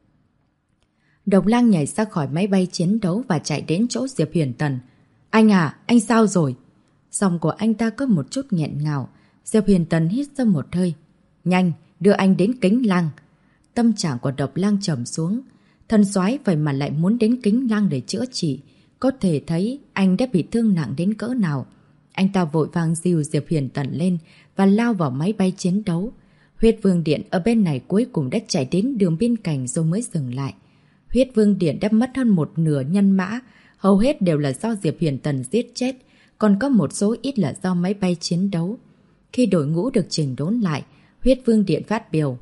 Độc Lang nhảy ra khỏi máy bay chiến đấu và chạy đến chỗ Diệp Huyền Tần. Anh à, anh sao rồi? Giọng của anh ta có một chút nghẹn ngào. Diệp Huyền Tần hít ra một hơi. Nhanh, đưa anh đến Kính Lăng. Tâm trạng của Độc Lang trầm xuống. Thần soái vậy mà lại muốn đến Kính Lăng để chữa trị. Có thể thấy anh đã bị thương nặng đến cỡ nào. Anh ta vội vàng dìu Diệp Huyền Tần lên và lao vào máy bay chiến đấu. Huyết Vương Điện ở bên này cuối cùng đã chạy đến đường biên cảnh rồi mới dừng lại. Huyết Vương Điện đã mất hơn một nửa nhân mã, hầu hết đều là do Diệp Huyền Tần giết chết, còn có một số ít là do máy bay chiến đấu. Khi đội ngũ được chỉnh đốn lại, Huyết Vương Điện phát biểu.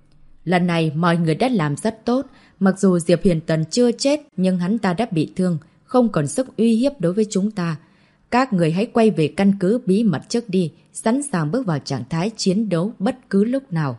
Lần này mọi người đã làm rất tốt, mặc dù Diệp Huyền Tần chưa chết nhưng hắn ta đã bị thương, không còn sức uy hiếp đối với chúng ta. Các người hãy quay về căn cứ bí mật trước đi, sẵn sàng bước vào trạng thái chiến đấu bất cứ lúc nào.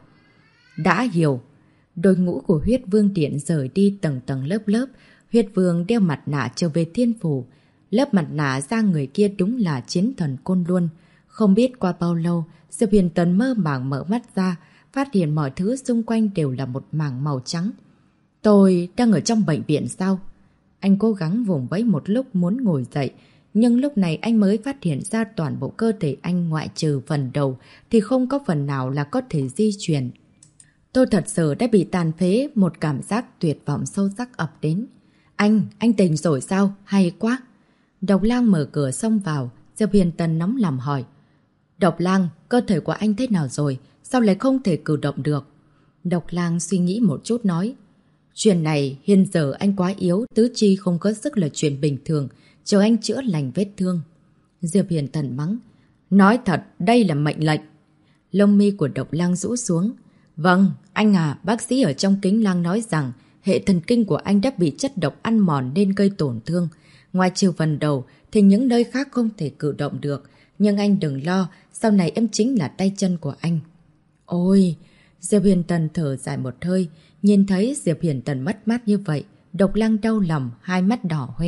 Đã hiểu. Đội ngũ của Huyết Vương Điện rời đi tầng tầng lớp. Huyết Vương đeo mặt nạ trở về thiên phủ. Lớp mặt nạ ra người kia đúng là chiến thần Côn Luân. Không biết qua bao lâu, Diệp Huyền Tần mơ màng mở mắt ra, phát hiện mọi thứ xung quanh đều là một mảng màu trắng. Tôi đang ở trong bệnh viện sao? Anh cố gắng vùng vẫy một lúc muốn ngồi dậy, nhưng lúc này anh mới phát hiện ra toàn bộ cơ thể anh ngoại trừ phần đầu thì không có phần nào là có thể di chuyển. Tôi thật sự đã bị tàn phế, một cảm giác tuyệt vọng sâu sắc ập đến. Anh tỉnh rồi sao? Hay quá! Độc Lang mở cửa xông vào, Diệp Huyền Tần nóng lòng hỏi. Độc Lang, cơ thể của anh thế nào rồi? Sao lại không thể cử động được? Độc Lang suy nghĩ một chút nói. Chuyện này hiện giờ anh quá yếu, tứ chi không có sức là chuyện bình thường, chờ anh chữa lành vết thương. Diệp Huyền Tần mắng. Nói thật, đây là mệnh lệnh. Lông mi của Độc Lang rũ xuống. Vâng, anh à, bác sĩ ở trong Kính Lăng nói rằng hệ thần kinh của anh đã bị chất độc ăn mòn nên gây tổn thương. Ngoài trừ phần đầu thì những nơi khác không thể cử động được. Nhưng anh đừng lo, sau này em chính là tay chân của anh. Ôi! Diệp Huyền Tần thở dài một hơi, nhìn thấy Diệp Huyền Tần mất mát như vậy, Độc Lang đau lòng, hai mắt đỏ hoe.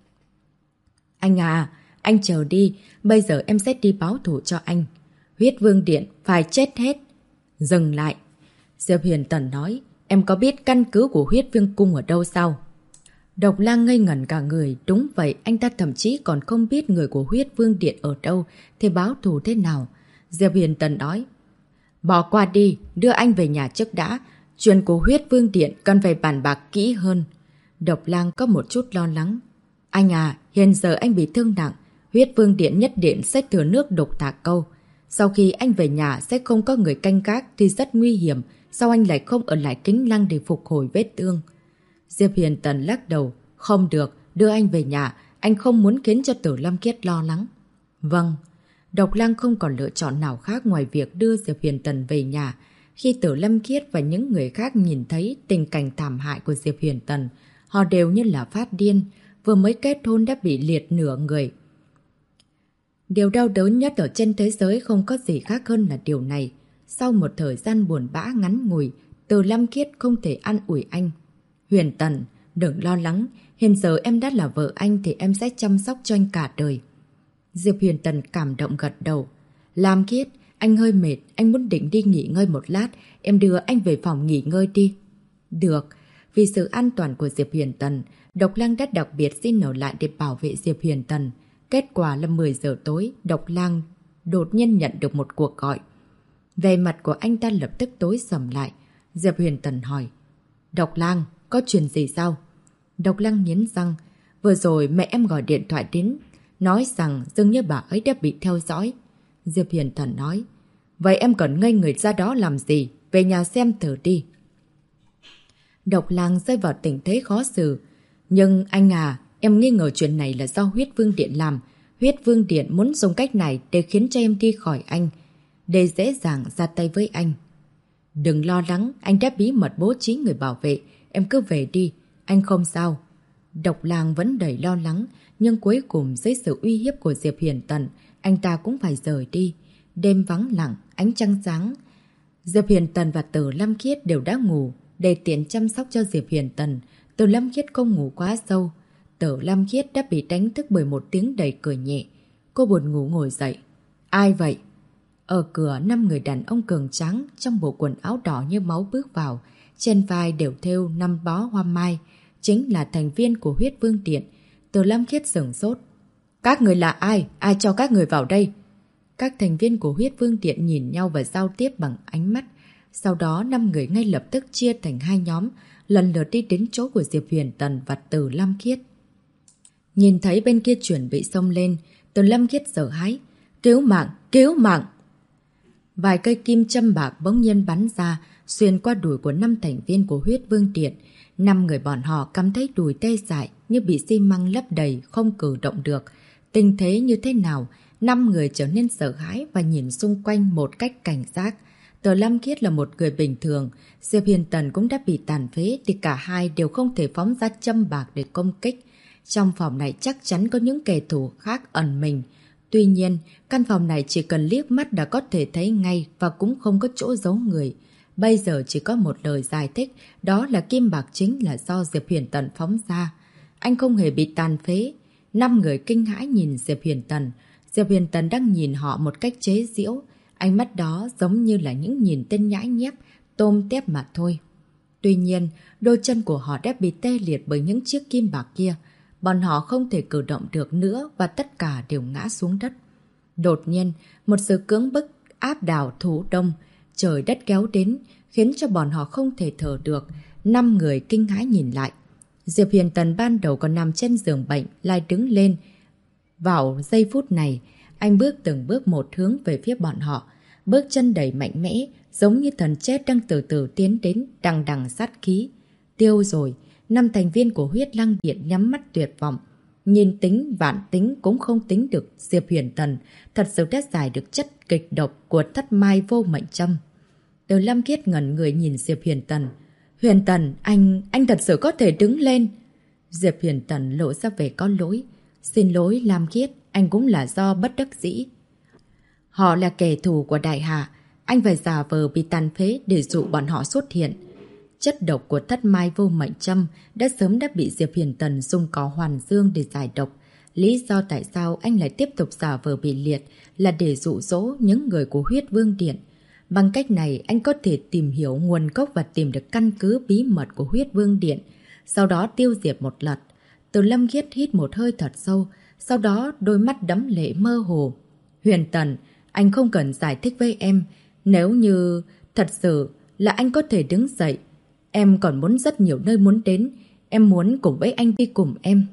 Anh à, anh chờ đi, bây giờ em sẽ đi báo thù cho anh. Huyết Vương Điện phải chết hết. Dừng lại. Diệp Huyền Tần nói, em có biết căn cứ của Huyết Vương Cung ở đâu sao? Độc Lang ngây ngẩn cả người, đúng vậy, anh ta thậm chí còn không biết người của Huyết Vương Điện ở đâu, thì báo thù thế nào? Diệp Huyền Tần nói, bỏ qua đi, đưa anh về nhà trước đã, chuyện của Huyết Vương Điện cần phải bàn bạc kỹ hơn. Độc Lang có một chút lo lắng. Anh à, hiện giờ anh bị thương nặng, Huyết Vương Điện nhất định sẽ thừa nước độc thả câu. Sau khi anh về nhà sẽ không có người canh gác thì rất nguy hiểm, sao anh lại không ở lại Kính Lăng để phục hồi vết thương? Diệp Huyền Tần lắc đầu. Không được, đưa anh về nhà, anh không muốn khiến cho Tử Lâm Kiết lo lắng. Vâng. Độc Lang không còn lựa chọn nào khác ngoài việc đưa Diệp Huyền Tần về nhà. Khi Tử Lâm Kiết và những người khác nhìn thấy tình cảnh thảm hại của Diệp Huyền Tần, họ đều như là phát điên, vừa mới kết hôn đã bị liệt nửa người. Điều đau đớn nhất ở trên thế giới không có gì khác hơn là điều này. Sau một thời gian buồn bã ngắn ngủi, Tử Lâm Kiết không thể an ủi anh. Huyền Tần, đừng lo lắng, hiện giờ em đã là vợ anh thì em sẽ chăm sóc cho anh cả đời. Diệp Huyền Tần cảm động gật đầu. Lam Kiết, Anh hơi mệt, anh muốn định đi nghỉ ngơi một lát. Em đưa anh về phòng nghỉ ngơi đi. Được. Vì sự an toàn của Diệp Huyền Tần, Độc Lang đã đặc biệt xin ở lại để bảo vệ Diệp Huyền Tần. Kết quả là 10 giờ tối, Độc Lang đột nhiên nhận được một cuộc gọi. Về mặt của anh ta lập tức tối sầm lại. Diệp Huyền Tần hỏi. Độc Lang, có chuyện gì sao? Độc Lang nghiến răng. Vừa rồi mẹ em gọi điện thoại đến, nói rằng dường như bà ấy đã bị theo dõi. Diệp Huyền Tần nói. Vậy em còn ngây người ra đó làm gì? Về nhà xem thử đi. Độc Lang rơi vào tình thế khó xử. Nhưng anh à, em nghi ngờ chuyện này là do Huyết Vương Điện làm. Huyết Vương Điện muốn dùng cách này để khiến cho em đi khỏi anh, để dễ dàng ra tay với anh. Đừng lo lắng, anh đã bí mật bố trí người bảo vệ. Em cứ về đi, anh không sao. Độc Lang vẫn đầy lo lắng, nhưng cuối cùng dưới sự uy hiếp của Diệp Huyền Tần, anh ta cũng phải rời đi. Đêm vắng lặng, ánh trăng sáng. Diệp Huyền Tần và Từ Lâm Khiết đều đã ngủ. Để tiện chăm sóc cho Diệp Huyền Tần, Từ Lâm Khiết không ngủ quá sâu. Từ Lâm Khiết đã bị đánh thức bởi một tiếng đầy cười nhẹ. Cô buồn ngủ ngồi dậy. Ai vậy? Ở cửa 5 người đàn ông cường tráng trong bộ quần áo đỏ như máu bước vào. Trên vai đều thêu 5 bó hoa mai. Chính là thành viên của Huyết Vương Điện. Từ Lâm Khiết sửng sốt. Các người là ai? Ai cho các người vào đây? Các thành viên của Huyết Vương Điện nhìn nhau và giao tiếp bằng ánh mắt. Sau đó 5 người ngay lập tức chia thành 2 nhóm, lần lượt đi đến chỗ của Diệp Huyền Tần và Từ Lâm Khiết. Nhìn thấy bên kia chuẩn bị xông lên, Từ Lâm Khiết sợ hãi. Cứu mạng! Cứu mạng! Vài cây kim châm bạc bỗng nhiên bắn ra, xuyên qua đùi của 5 thành viên của Huyết Vương Điện. 5 người bọn họ cảm thấy đùi tê dại như bị xi măng lấp đầy, không cử động được. Tình thế như thế nào? 5 người trở nên sợ hãi và nhìn xung quanh một cách cảnh giác. Từ Lâm Khiết là một người bình thường, Diệp Huyền Tần cũng đã bị tàn phế thì cả hai đều không thể phóng ra châm bạc để công kích. Trong phòng này chắc chắn có những kẻ thù khác ẩn mình. Tuy nhiên, căn phòng này chỉ cần liếc mắt đã có thể thấy ngay và cũng không có chỗ giấu người. Bây giờ chỉ có một lời giải thích, đó là kim bạc chính là do Diệp Huyền Tần phóng ra. Anh không hề bị tàn phế. 5 người kinh hãi nhìn Diệp Huyền Tần. Diệp Huyền Tần đang nhìn họ một cách chế giễu. Ánh mắt đó giống như là những nhìn tên nhãi nhép, tôm tép mà thôi. Tuy nhiên, đôi chân của họ đã bị tê liệt bởi những chiếc kim bạc kia. Bọn họ không thể cử động được nữa và tất cả đều ngã xuống đất. Đột nhiên, một sự cưỡng bức áp đảo thủ đông, trời đất kéo đến, khiến cho bọn họ không thể thở được. 5 người kinh hãi nhìn lại. Diệp Huyền Tần ban đầu còn nằm trên giường bệnh, lại đứng lên. Vào giây phút này, anh bước từng bước một hướng về phía bọn họ. Bước chân đầy mạnh mẽ, giống như thần chết đang từ từ tiến đến, đằng đằng sát khí. Tiêu rồi, 5 thành viên của Huyết Lăng Điện nhắm mắt tuyệt vọng. Nhìn tính vạn tính cũng không tính được Diệp Huyền Tần thật sự đã giải được chất kịch độc của thất mai vô mệnh châm. Từ Lâm Khiết ngẩn người nhìn Diệp Huyền Tần. Huyền Tần, anh thật sự có thể đứng lên. Diệp Huyền Tần lộ ra vẻ có lỗi. Xin lỗi Lam Khiết, anh cũng là do bất đắc dĩ. Họ là kẻ thù của Đại Hạ, anh phải giả vờ bị tàn phế để dụ bọn họ xuất hiện. Chất độc của thất mai vô mệnh châm đã sớm bị Diệp Huyền Tần dùng cỏ hoàn dương để giải độc. Lý do tại sao anh lại tiếp tục giả vờ bị liệt là để dụ dỗ những người của Huyết Vương Điện. Bằng cách này anh có thể tìm hiểu nguồn gốc và tìm được căn cứ bí mật của Huyết Vương Điện, sau đó tiêu diệt một lượt. Từ Lâm Khiết hít một hơi thật sâu, sau đó đôi mắt đẫm lệ mơ hồ. Huyền Tần, anh không cần giải thích với em. Nếu như thật sự là anh có thể đứng dậy, em còn muốn rất nhiều nơi muốn đến. Em muốn cùng với anh đi cùng em.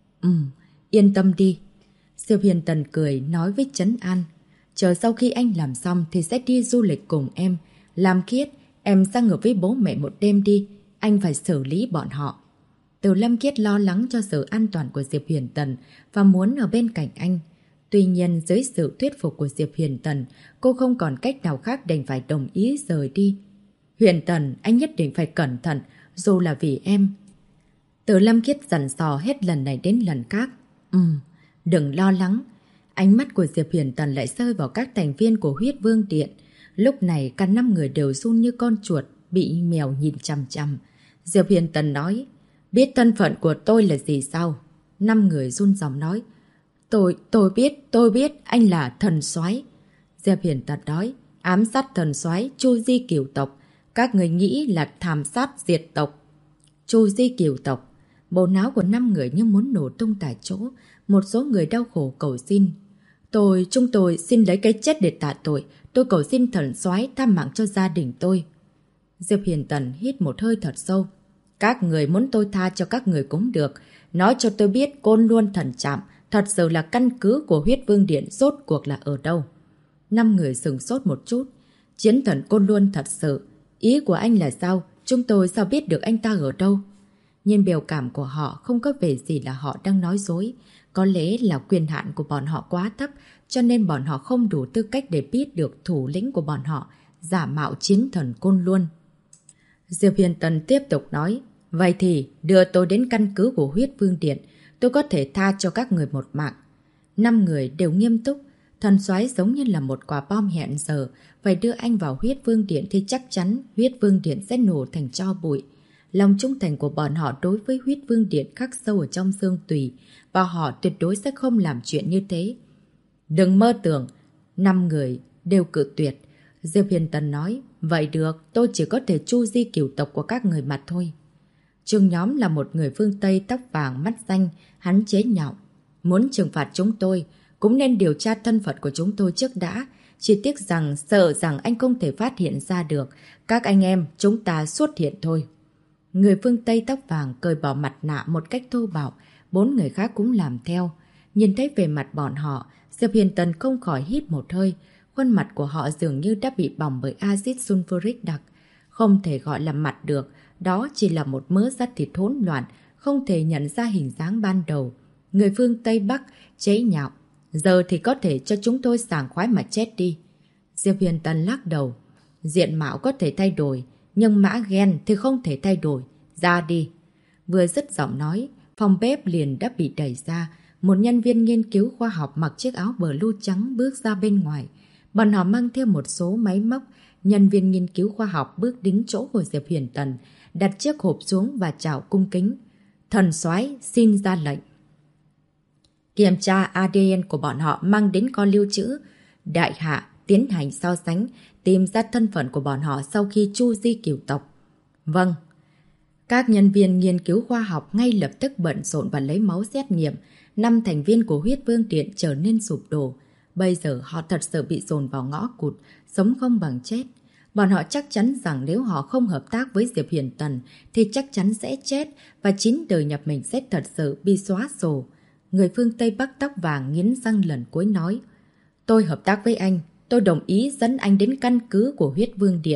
Yên tâm đi. Diệp Huyền Tần cười nói với trấn an. Chờ sau khi anh làm xong thì sẽ đi du lịch cùng em. Lam Khiết, em sang ở với bố mẹ một đêm đi. Anh phải xử lý bọn họ. Từ Lâm Khiết lo lắng cho sự an toàn của Diệp Huyền Tần và muốn ở bên cạnh anh. Tuy nhiên dưới sự thuyết phục của Diệp Huyền Tần, cô không còn cách nào khác đành phải đồng ý rời đi. Huyền Tần, anh nhất định phải cẩn thận, dù là vì em. Từ Lâm Khiết dặn dò hết lần này đến lần khác. Đừng lo lắng. Ánh mắt của Diệp Huyền Tần lại rơi vào các thành viên của Huyết Vương Điện. Lúc này cả 5 người đều run như con chuột, bị mèo nhìn chằm chằm. Diệp Huyền Tần nói, biết thân phận của tôi là gì sao? 5 người run giọng nói, tôi biết, anh là thần soái. Diệp Hiền Tần nói, ám sát thần soái Chu Di Cửu tộc. Các người nghĩ là thảm sát diệt tộc. Chu Di Cửu tộc. Bộ não của 5 người như muốn nổ tung tại chỗ. Một số người đau khổ cầu xin. Chúng tôi xin lấy cái chết để tạ tội. Tôi cầu xin thần soái tha mạng cho gia đình tôi. Diệp Hiền Tần hít một hơi thật sâu. Các người muốn tôi tha cho các người cũng được. Nói cho tôi biết Côn Luân Thần Trạm thật sự là căn cứ của Huyết Vương Điện rốt cuộc là ở đâu. 5 người sửng sốt một chút. Chiến thần Côn Luân thật sự. Ý của anh là sao? Chúng tôi sao biết được anh ta ở đâu? Nhìn biểu cảm của họ không có vẻ gì là họ đang nói dối. Có lẽ là quyền hạn của bọn họ quá thấp, cho nên bọn họ không đủ tư cách để biết được thủ lĩnh của bọn họ, giả mạo chiến thần Côn Luân. Diệp Hiền Tần tiếp tục nói, vậy thì đưa tôi đến căn cứ của Huyết Vương Điện, tôi có thể tha cho các người một mạng. 5 người đều nghiêm túc, thần soái giống như là một quả bom hẹn giờ, phải đưa anh vào Huyết Vương Điện thì chắc chắn Huyết Vương Điện sẽ nổ thành tro bụi. Lòng trung thành của bọn họ đối với Huyết Vương Điện khắc sâu ở trong xương tủy, và họ tuyệt đối sẽ không làm chuyện như thế. Đừng mơ tưởng. 5 người đều cự tuyệt. Diệp Hiền Tần nói, vậy được, tôi chỉ có thể Chu Di Cửu tộc của các người mà thôi. Trương Nhóm là một người phương Tây tóc vàng mắt xanh, hắn chế nhạo. Muốn trừng phạt chúng tôi, cũng nên điều tra thân phận của chúng tôi trước đã. Chỉ tiếc rằng, sợ rằng anh không thể phát hiện ra được. Các anh em, chúng ta xuất hiện thôi. Người phương Tây tóc vàng cởi bỏ mặt nạ một cách thô bạo, 4 người khác cũng làm theo. Nhìn thấy về mặt bọn họ, Diệp Hiền Tần không khỏi hít một hơi. Khuôn mặt của họ dường như đã bị bỏng bởi axit sulfuric đặc. Không thể gọi là mặt được, đó chỉ là một mớ da thịt hỗn loạn, không thể nhận ra hình dáng ban đầu. Người phương Tây Bắc chế nhạo. Giờ thì có thể cho chúng tôi sảng khoái mà chết đi. Diệp Hiền Tần lắc đầu. Diện mạo có thể thay đổi, nhưng mã gen thì không thể thay đổi. Ra đi. Vừa dứt giọng nói, phòng bếp liền đã bị đẩy ra. Một nhân viên nghiên cứu khoa học mặc chiếc áo blue trắng bước ra bên ngoài. Bọn họ mang theo một số máy móc. Nhân viên nghiên cứu khoa học bước đến chỗ của Diệp Hiền Tần, đặt chiếc hộp xuống và chào cung kính. Thần soái xin ra lệnh. Kiểm tra ADN của bọn họ mang đến kho lưu trữ. Đại hạ tiến hành so sánh, tìm ra thân phận của bọn họ sau khi Chu Di Cửu tộc. Vâng. Các nhân viên nghiên cứu khoa học ngay lập tức bận rộn và lấy máu xét nghiệm. 5 thành viên của Huyết Vương Điện trở nên sụp đổ. Bây giờ họ thật sự bị dồn vào ngõ cụt, sống không bằng chết. Bọn họ chắc chắn rằng nếu họ không hợp tác với Diệp Hiền Tần thì chắc chắn sẽ chết và 9 đời nhập mình sẽ thật sự bị xóa sổ. Người phương Tây Bắc tóc vàng nghiến răng lần cuối nói, tôi hợp tác với anh, tôi đồng ý dẫn anh đến căn cứ của Huyết Vương Điện.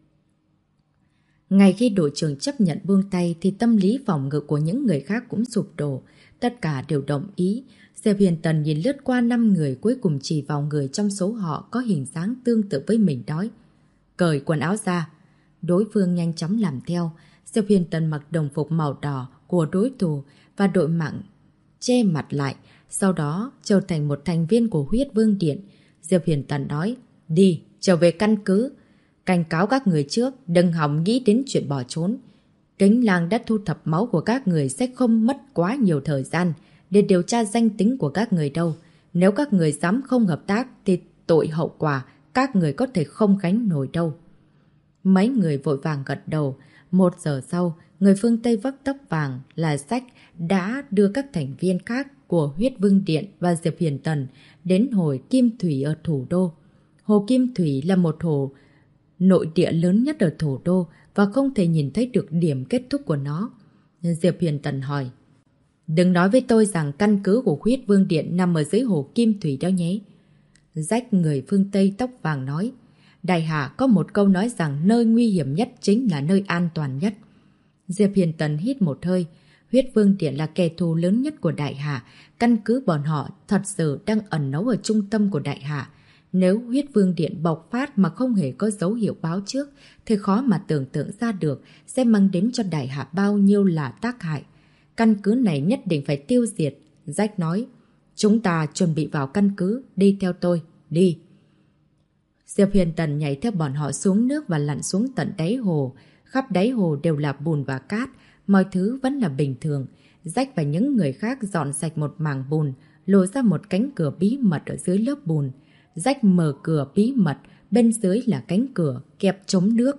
Ngay khi đội trưởng chấp nhận buông tay thì tâm lý phòng ngự của những người khác cũng sụp đổ. Tất cả đều đồng ý. Diệp Hiền Tần nhìn lướt qua 5 người, cuối cùng chỉ vào người trong số họ có hình dáng tương tự với mình nói, cởi quần áo ra. Đối phương nhanh chóng làm theo. Diệp Hiền Tần mặc đồng phục màu đỏ của đối thủ và đội mạng che mặt lại, sau đó trở thành một thành viên của Huyết Vương Điện. Diệp Hiền Tần nói, đi, trở về căn cứ. Cảnh cáo các người trước, đừng hòng nghĩ đến chuyện bỏ trốn. Kính Lang đã thu thập máu của các người sẽ không mất quá nhiều thời gian để điều tra danh tính của các người đâu. Nếu các người dám không hợp tác thì tội hậu quả các người có thể không gánh nổi đâu. Mấy người vội vàng gật đầu. 1 giờ sau, người phương Tây vắt tóc vàng là Sách đã đưa các thành viên khác của Huyết Vương Điện và Diệp Hiền Tần đến hồ Kim Thủy ở thủ đô. Hồ Kim Thủy là một hồ nội địa lớn nhất ở thủ đô và không thể nhìn thấy được điểm kết thúc của nó. Diệp Hiền Tần hỏi, đừng nói với tôi rằng căn cứ của Huyết Vương Điện nằm ở dưới hồ Kim Thủy đó nhé. Rách người phương Tây tóc vàng nói, Đại Hạ có một câu nói rằng nơi nguy hiểm nhất chính là nơi an toàn nhất. Diệp Hiền Tần hít một hơi. Huyết Vương Điện là kẻ thù lớn nhất của Đại Hạ. Căn cứ bọn họ thật sự đang ẩn náu ở trung tâm của Đại Hạ. Nếu Huyết Vương Điện bộc phát mà không hề có dấu hiệu báo trước thì khó mà tưởng tượng ra được sẽ mang đến cho Đại Hạ bao nhiêu là tác hại. Căn cứ này nhất định phải tiêu diệt. Jack nói, chúng ta chuẩn bị vào căn cứ, đi theo tôi, đi. Diệp Hiền Tần nhảy theo bọn họ xuống nước và lặn xuống tận đáy hồ. Khắp đáy hồ đều là bùn và cát, mọi thứ vẫn là bình thường. Jack và những người khác dọn sạch một mảng bùn, lộ ra một cánh cửa bí mật ở dưới lớp bùn. Rách mở cửa bí mật, bên dưới là cánh cửa kẹp chống nước.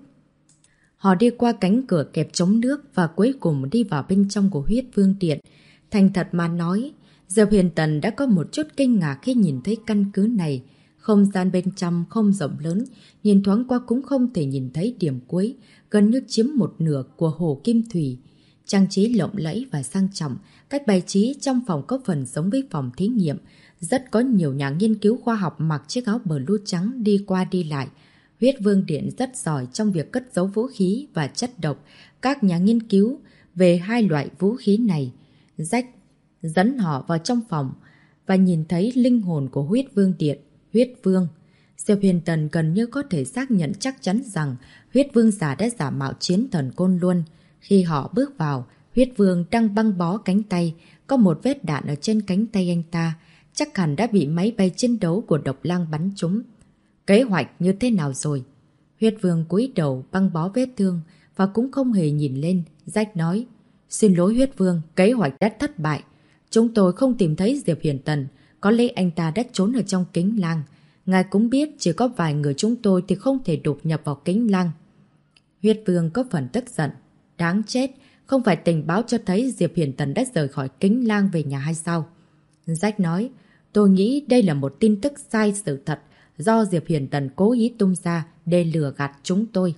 Họ đi qua cánh cửa kẹp chống nước và cuối cùng đi vào bên trong của Huyết Vương Điện. Thành thật mà nói, Diệp Huyền Tần đã có một chút kinh ngạc khi nhìn thấy căn cứ này. Không gian bên trong không rộng lớn, nhìn thoáng qua cũng không thể nhìn thấy điểm cuối, gần như chiếm một nửa của hồ Kim Thủy. Trang trí lộng lẫy và sang trọng, cách bày trí trong phòng có phần giống với phòng thí nghiệm. Rất có nhiều nhà nghiên cứu khoa học mặc chiếc áo blue trắng đi qua đi lại. Huyết Vương Điện rất giỏi trong việc cất giấu vũ khí và chất độc. Các nhà nghiên cứu về hai loại vũ khí này. Jack dẫn họ vào trong phòng và nhìn thấy linh hồn của Huyết Vương Điện, Huyết Vương. Diệp Huyền Tần gần như có thể xác nhận chắc chắn rằng Huyết Vương giả đã giả mạo chiến thần Côn Luân. Khi họ bước vào, Huyết Vương đang băng bó cánh tay, có một vết đạn ở trên cánh tay anh ta, chắc hẳn đã bị máy bay chiến đấu của Độc Lang bắn trúng. Kế hoạch như thế nào rồi? Huyết Vương cúi đầu băng bó vết thương và cũng không hề nhìn lên. Jack nói, xin lỗi Huyết Vương, kế hoạch đã thất bại. Chúng tôi không tìm thấy Diệp Huyền Tần, có lẽ anh ta đã trốn ở trong kính lang. Ngài cũng biết chỉ có vài người chúng tôi thì không thể đột nhập vào kính lang. Huyết Vương có phần tức giận. Đáng chết, không phải tình báo cho thấy Diệp Huyền Tần đã rời khỏi kính lang về nhà hay sao? Jack nói, tôi nghĩ đây là một tin tức sai sự thật do Diệp Huyền Tần cố ý tung ra để lừa gạt chúng tôi.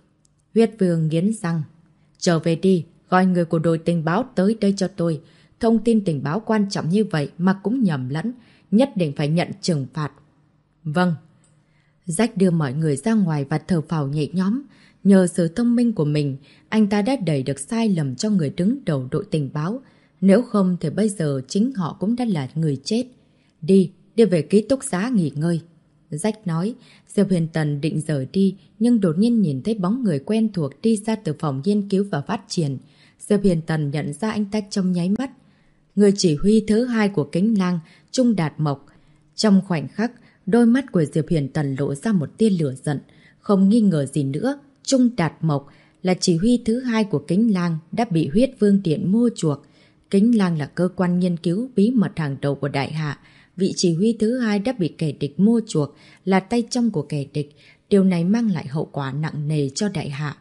Huyết Vương nghiến răng. Trở về đi, gọi người của đội tình báo tới đây cho tôi. Thông tin tình báo quan trọng như vậy mà cũng nhầm lẫn, nhất định phải nhận trừng phạt. Vâng. Jack đưa mọi người ra ngoài và thở phào nhẹ nhõm. Nhờ sự thông minh của mình, anh ta đã đẩy được sai lầm cho người đứng đầu đội tình báo. Nếu không thì bây giờ chính họ cũng đã là người chết. Đi về ký túc xá nghỉ ngơi. Jack nói, Diệp Huyền Tần định rời đi, nhưng đột nhiên nhìn thấy bóng người quen thuộc đi ra từ phòng nghiên cứu và phát triển. Diệp Huyền Tần nhận ra anh ta trong nháy mắt. Người chỉ huy thứ hai của kính lang, Trung Đạt Mộc. Trong khoảnh khắc, đôi mắt của Diệp Huyền Tần lộ ra một tia lửa giận. Không nghi ngờ gì nữa, Trung Đạt Mộc là chỉ huy thứ hai của kính lang đã bị Huyết Vương Điện mua chuộc. Kính lang là cơ quan nghiên cứu bí mật hàng đầu của Đại Hạ. Vị chỉ huy thứ hai đã bị kẻ địch mua chuộc, là tay trong của kẻ địch. Điều này mang lại hậu quả nặng nề cho Đại Hạ.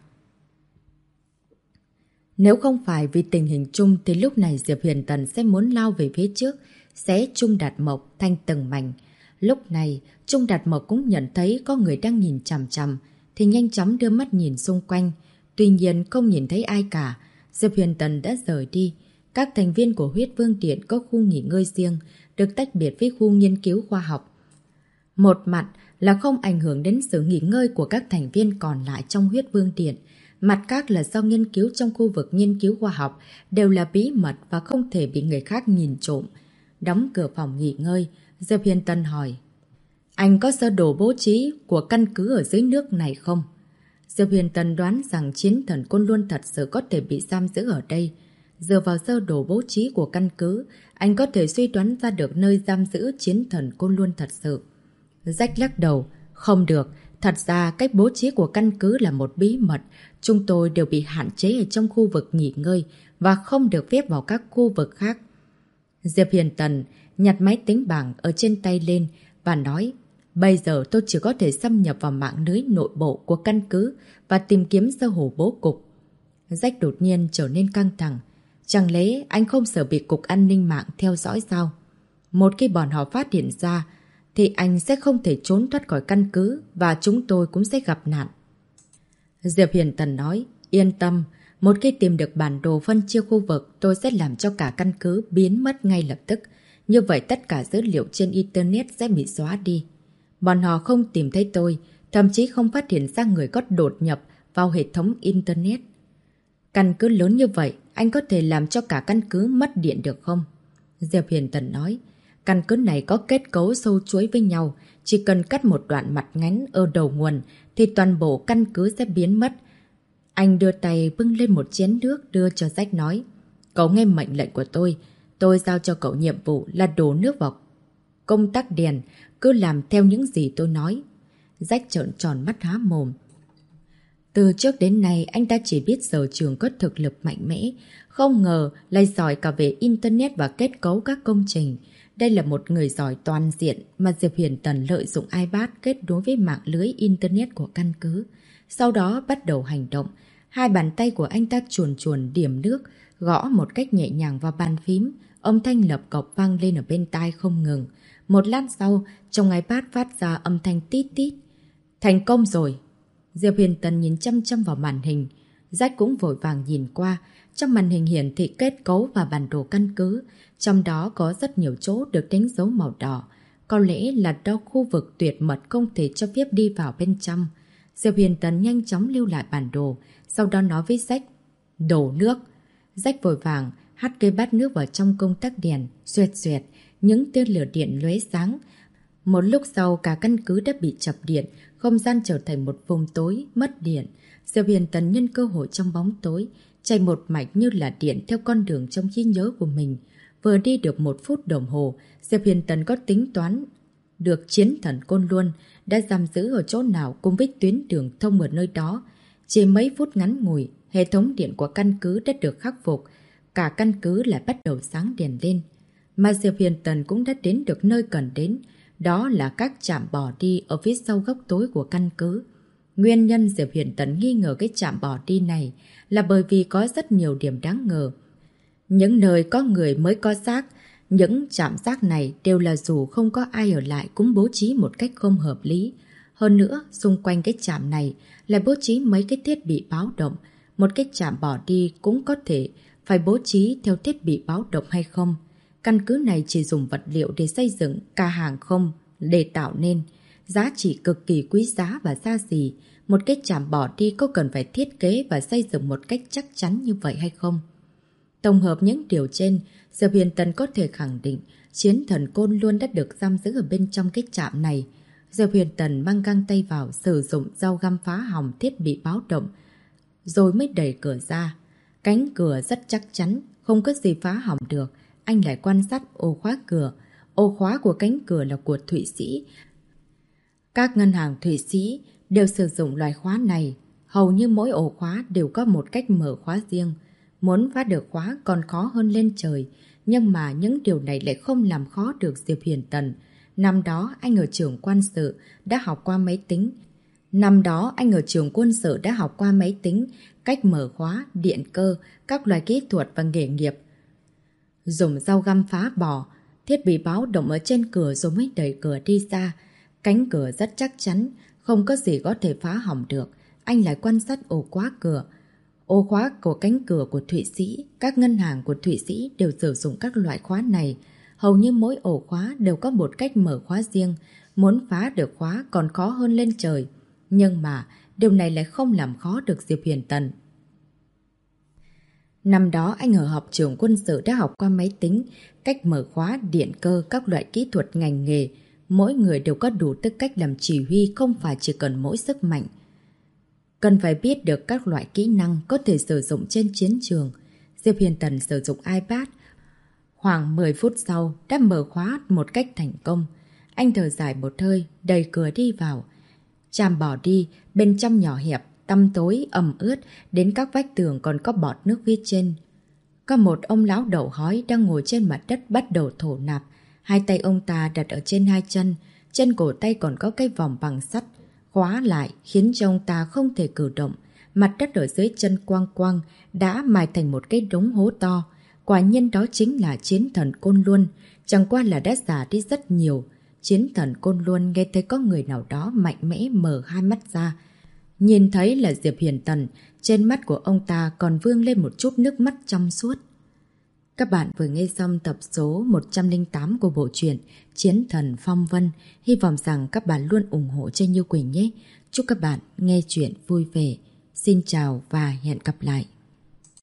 Nếu không phải vì tình hình chung thì lúc này Diệp Huyền Tần sẽ muốn lao về phía trước, xé Trung Đạt Mộc thành từng mảnh. Lúc này, Trung Đạt Mộc cũng nhận thấy có người đang nhìn chằm chằm, thì nhanh chóng đưa mắt nhìn xung quanh. Tuy nhiên không nhìn thấy ai cả. Diệp Huyền Tần đã rời đi. Các thành viên của Huyết Vương Điện có khu nghỉ ngơi riêng, được tách biệt với khu nghiên cứu khoa học. Một mặt là không ảnh hưởng đến sự nghỉ ngơi của các thành viên còn lại trong Huyết Vương Điện. Mặt khác là do nghiên cứu trong khu vực nghiên cứu khoa học đều là bí mật và không thể bị người khác nhìn trộm. Đóng cửa phòng nghỉ ngơi, Diệp Huyền Tần hỏi, anh có sơ đồ bố trí của căn cứ ở dưới nước này không? Diệp Huyền Tần đoán rằng chiến thần Côn Luân thật sự có thể bị giam giữ ở đây. Dựa vào sơ đồ bố trí của căn cứ, anh có thể suy đoán ra được nơi giam giữ chiến thần Côn Luân thật sự. Jack lắc đầu, không được, thật ra cách bố trí của căn cứ là một bí mật. Chúng tôi đều bị hạn chế ở trong khu vực nghỉ ngơi và không được phép vào các khu vực khác. Diệp Huyền Tần nhặt máy tính bảng ở trên tay lên và nói, bây giờ tôi chỉ có thể xâm nhập vào mạng lưới nội bộ của căn cứ và tìm kiếm sơ hồ bố cục. Jack đột nhiên trở nên căng thẳng. Chẳng lẽ anh không sợ bị cục an ninh mạng theo dõi sao? Một khi bọn họ phát hiện ra, thì anh sẽ không thể trốn thoát khỏi căn cứ và chúng tôi cũng sẽ gặp nạn. Diệp Huyền Tần nói, yên tâm, một khi tìm được bản đồ phân chia khu vực, tôi sẽ làm cho cả căn cứ biến mất ngay lập tức. Như vậy tất cả dữ liệu trên Internet sẽ bị xóa đi. Bọn họ không tìm thấy tôi, thậm chí không phát hiện ra người có đột nhập vào hệ thống Internet. Căn cứ lớn như vậy, anh có thể làm cho cả căn cứ mất điện được không? Diệp Huyền Tần nói, căn cứ này có kết cấu sâu chuối với nhau, chỉ cần cắt một đoạn mặt ngắn ở đầu nguồn thì toàn bộ căn cứ sẽ biến mất. Anh đưa tay bưng lên một chén nước đưa cho Jack nói, cậu nghe mệnh lệnh của tôi giao cho cậu nhiệm vụ là đổ nước vào công tắc đèn, cứ làm theo những gì tôi nói. Jack trợn tròn mắt há mồm. Từ trước đến nay anh ta chỉ biết Sở Trường có thực lực mạnh mẽ, không ngờ lại giỏi cả về Internet và kết cấu các công trình. Đây là một người giỏi toàn diện mà Diệp Huyền Tần lợi dụng iPad kết nối với mạng lưới Internet của căn cứ. Sau đó bắt đầu hành động. Hai bàn tay của anh ta chuồn chuồn điểm nước, gõ một cách nhẹ nhàng vào bàn phím. Âm thanh lập cộc vang lên ở bên tai không ngừng. Một lát sau, trong iPad phát ra âm thanh tít tít. Thành công rồi! Diệp Huyền Tần nhìn chăm chăm vào màn hình. Jack cũng vội vàng nhìn qua. Trong màn hình hiển thị kết cấu và bản đồ căn cứ. Trong đó có rất nhiều chỗ được đánh dấu màu đỏ. Có lẽ là đó khu vực tuyệt mật không thể cho phép đi vào bên trong. Diệp Huyền Tần nhanh chóng lưu lại bản đồ. Sau đó nói với Jack: đổ nước. Jack vội vàng hắt cây bát nước vào trong công tắc đèn. Xoẹt xoẹt, những tia lửa điện lóe sáng. Một lúc sau cả căn cứ đã bị chập điện. Không gian trở thành một vùng tối, mất điện. Diệp Huyền Tần nhân cơ hội trong bóng tối, chạy một mạch như là điện theo con đường trong trí nhớ của mình. Vừa đi được 1 phút đồng hồ, Diệp Huyền Tần có tính toán được chiến thần Côn Luân đã giam giữ ở chỗ nào cùng với tuyến đường thông ở nơi đó. Chỉ mấy phút ngắn ngủi, hệ thống điện của căn cứ đã được khắc phục. Cả căn cứ lại bắt đầu sáng đèn lên. Mà Diệp Huyền Tần cũng đã đến được nơi cần đến. Đó là các trạm bỏ đi ở phía sau góc tối của căn cứ. Nguyên nhân Diệp Huyền Tần nghi ngờ cái trạm bỏ đi này là bởi vì có rất nhiều điểm đáng ngờ. Những nơi có người mới có xác, những trạm xác này đều là dù không có ai ở lại cũng bố trí một cách không hợp lý. Hơn nữa, xung quanh cái trạm này lại bố trí mấy cái thiết bị báo động. Một cái trạm bỏ đi cũng có thể phải bố trí theo thiết bị báo động hay không. Căn cứ này chỉ dùng vật liệu để xây dựng cả hàng không để tạo nên. Giá trị cực kỳ quý giá và xa xỉ. Một cái trạm bỏ đi có cần phải thiết kế và xây dựng một cách chắc chắn như vậy hay không? Tổng hợp những điều trên, Diệp Huyền Tần có thể khẳng định chiến thần Côn Luân đã được giam giữ ở bên trong cái trạm này. Diệp Huyền Tần mang găng tay vào sử dụng dao găm phá hỏng thiết bị báo động, rồi mới đẩy cửa ra. Cánh cửa rất chắc chắn, không có gì phá hỏng được. Anh lại quan sát ổ khóa cửa. Ổ khóa của cánh cửa là của Thụy Sĩ. Các ngân hàng Thụy Sĩ đều sử dụng loại khóa này. Hầu như mỗi ổ khóa đều có một cách mở khóa riêng. Muốn phá được khóa còn khó hơn lên trời. Nhưng mà những điều này lại không làm khó được Diệp Huyền Tần. Năm đó anh ở trường quân sự đã học qua máy tính. Cách mở khóa, điện cơ, các loại kỹ thuật và nghề nghiệp. Dùng dao găm phá bỏ thiết bị báo động ở trên cửa rồi mới đẩy cửa đi ra. Cánh cửa rất chắc chắn, không có gì có thể phá hỏng được. Anh lại quan sát ổ khóa cửa. Ổ khóa của cánh cửa của Thụy Sĩ, các ngân hàng của Thụy Sĩ đều sử dụng các loại khóa này. Hầu như mỗi ổ khóa đều có một cách mở khóa riêng. Muốn phá được khóa còn khó hơn lên trời. Nhưng mà điều này lại không làm khó được Diệp Huyền Tần. Năm đó anh ở học trường quân sự đã học qua máy tính, cách mở khóa, điện cơ, các loại kỹ thuật ngành nghề. Mỗi người đều có đủ tư cách làm chỉ huy, không phải chỉ cần mỗi sức mạnh. Cần phải biết được các loại kỹ năng có thể sử dụng trên chiến trường. Diệp Huyền Tần sử dụng iPad. Khoảng 10 phút sau đã mở khóa một cách thành công. Anh thở dài một hơi, đẩy cửa đi vào. Trạm bỏ đi, bên trong nhỏ hẹp, tăm tối, ẩm ướt, đến các vách tường còn có bọt nước phía trên. Có một ông lão đầu hói đang ngồi trên mặt đất bắt đầu thổ nạp. Hai tay ông ta đặt ở trên hai chân, trên cổ tay còn có cái vòng bằng sắt, khóa lại khiến cho ông ta không thể cử động. Mặt đất ở dưới chân quang quang đã mài thành một cái đống hố to. Quả nhiên đó chính là chiến thần Côn Luân, chẳng qua là đã già đi rất nhiều. Chiến thần Côn Luân nghe thấy có người nào đó mạnh mẽ mở hai mắt ra. Nhìn thấy là Diệp Huyền Tần, trên mắt của ông ta còn vương lên một chút nước mắt trong suốt. Các bạn vừa nghe xong tập số 108 của bộ truyện Chiến thần Phong Vân. Hy vọng rằng các bạn luôn ủng hộ cho Như Quỳnh nhé. Chúc các bạn nghe chuyện vui vẻ. Xin chào và hẹn gặp lại.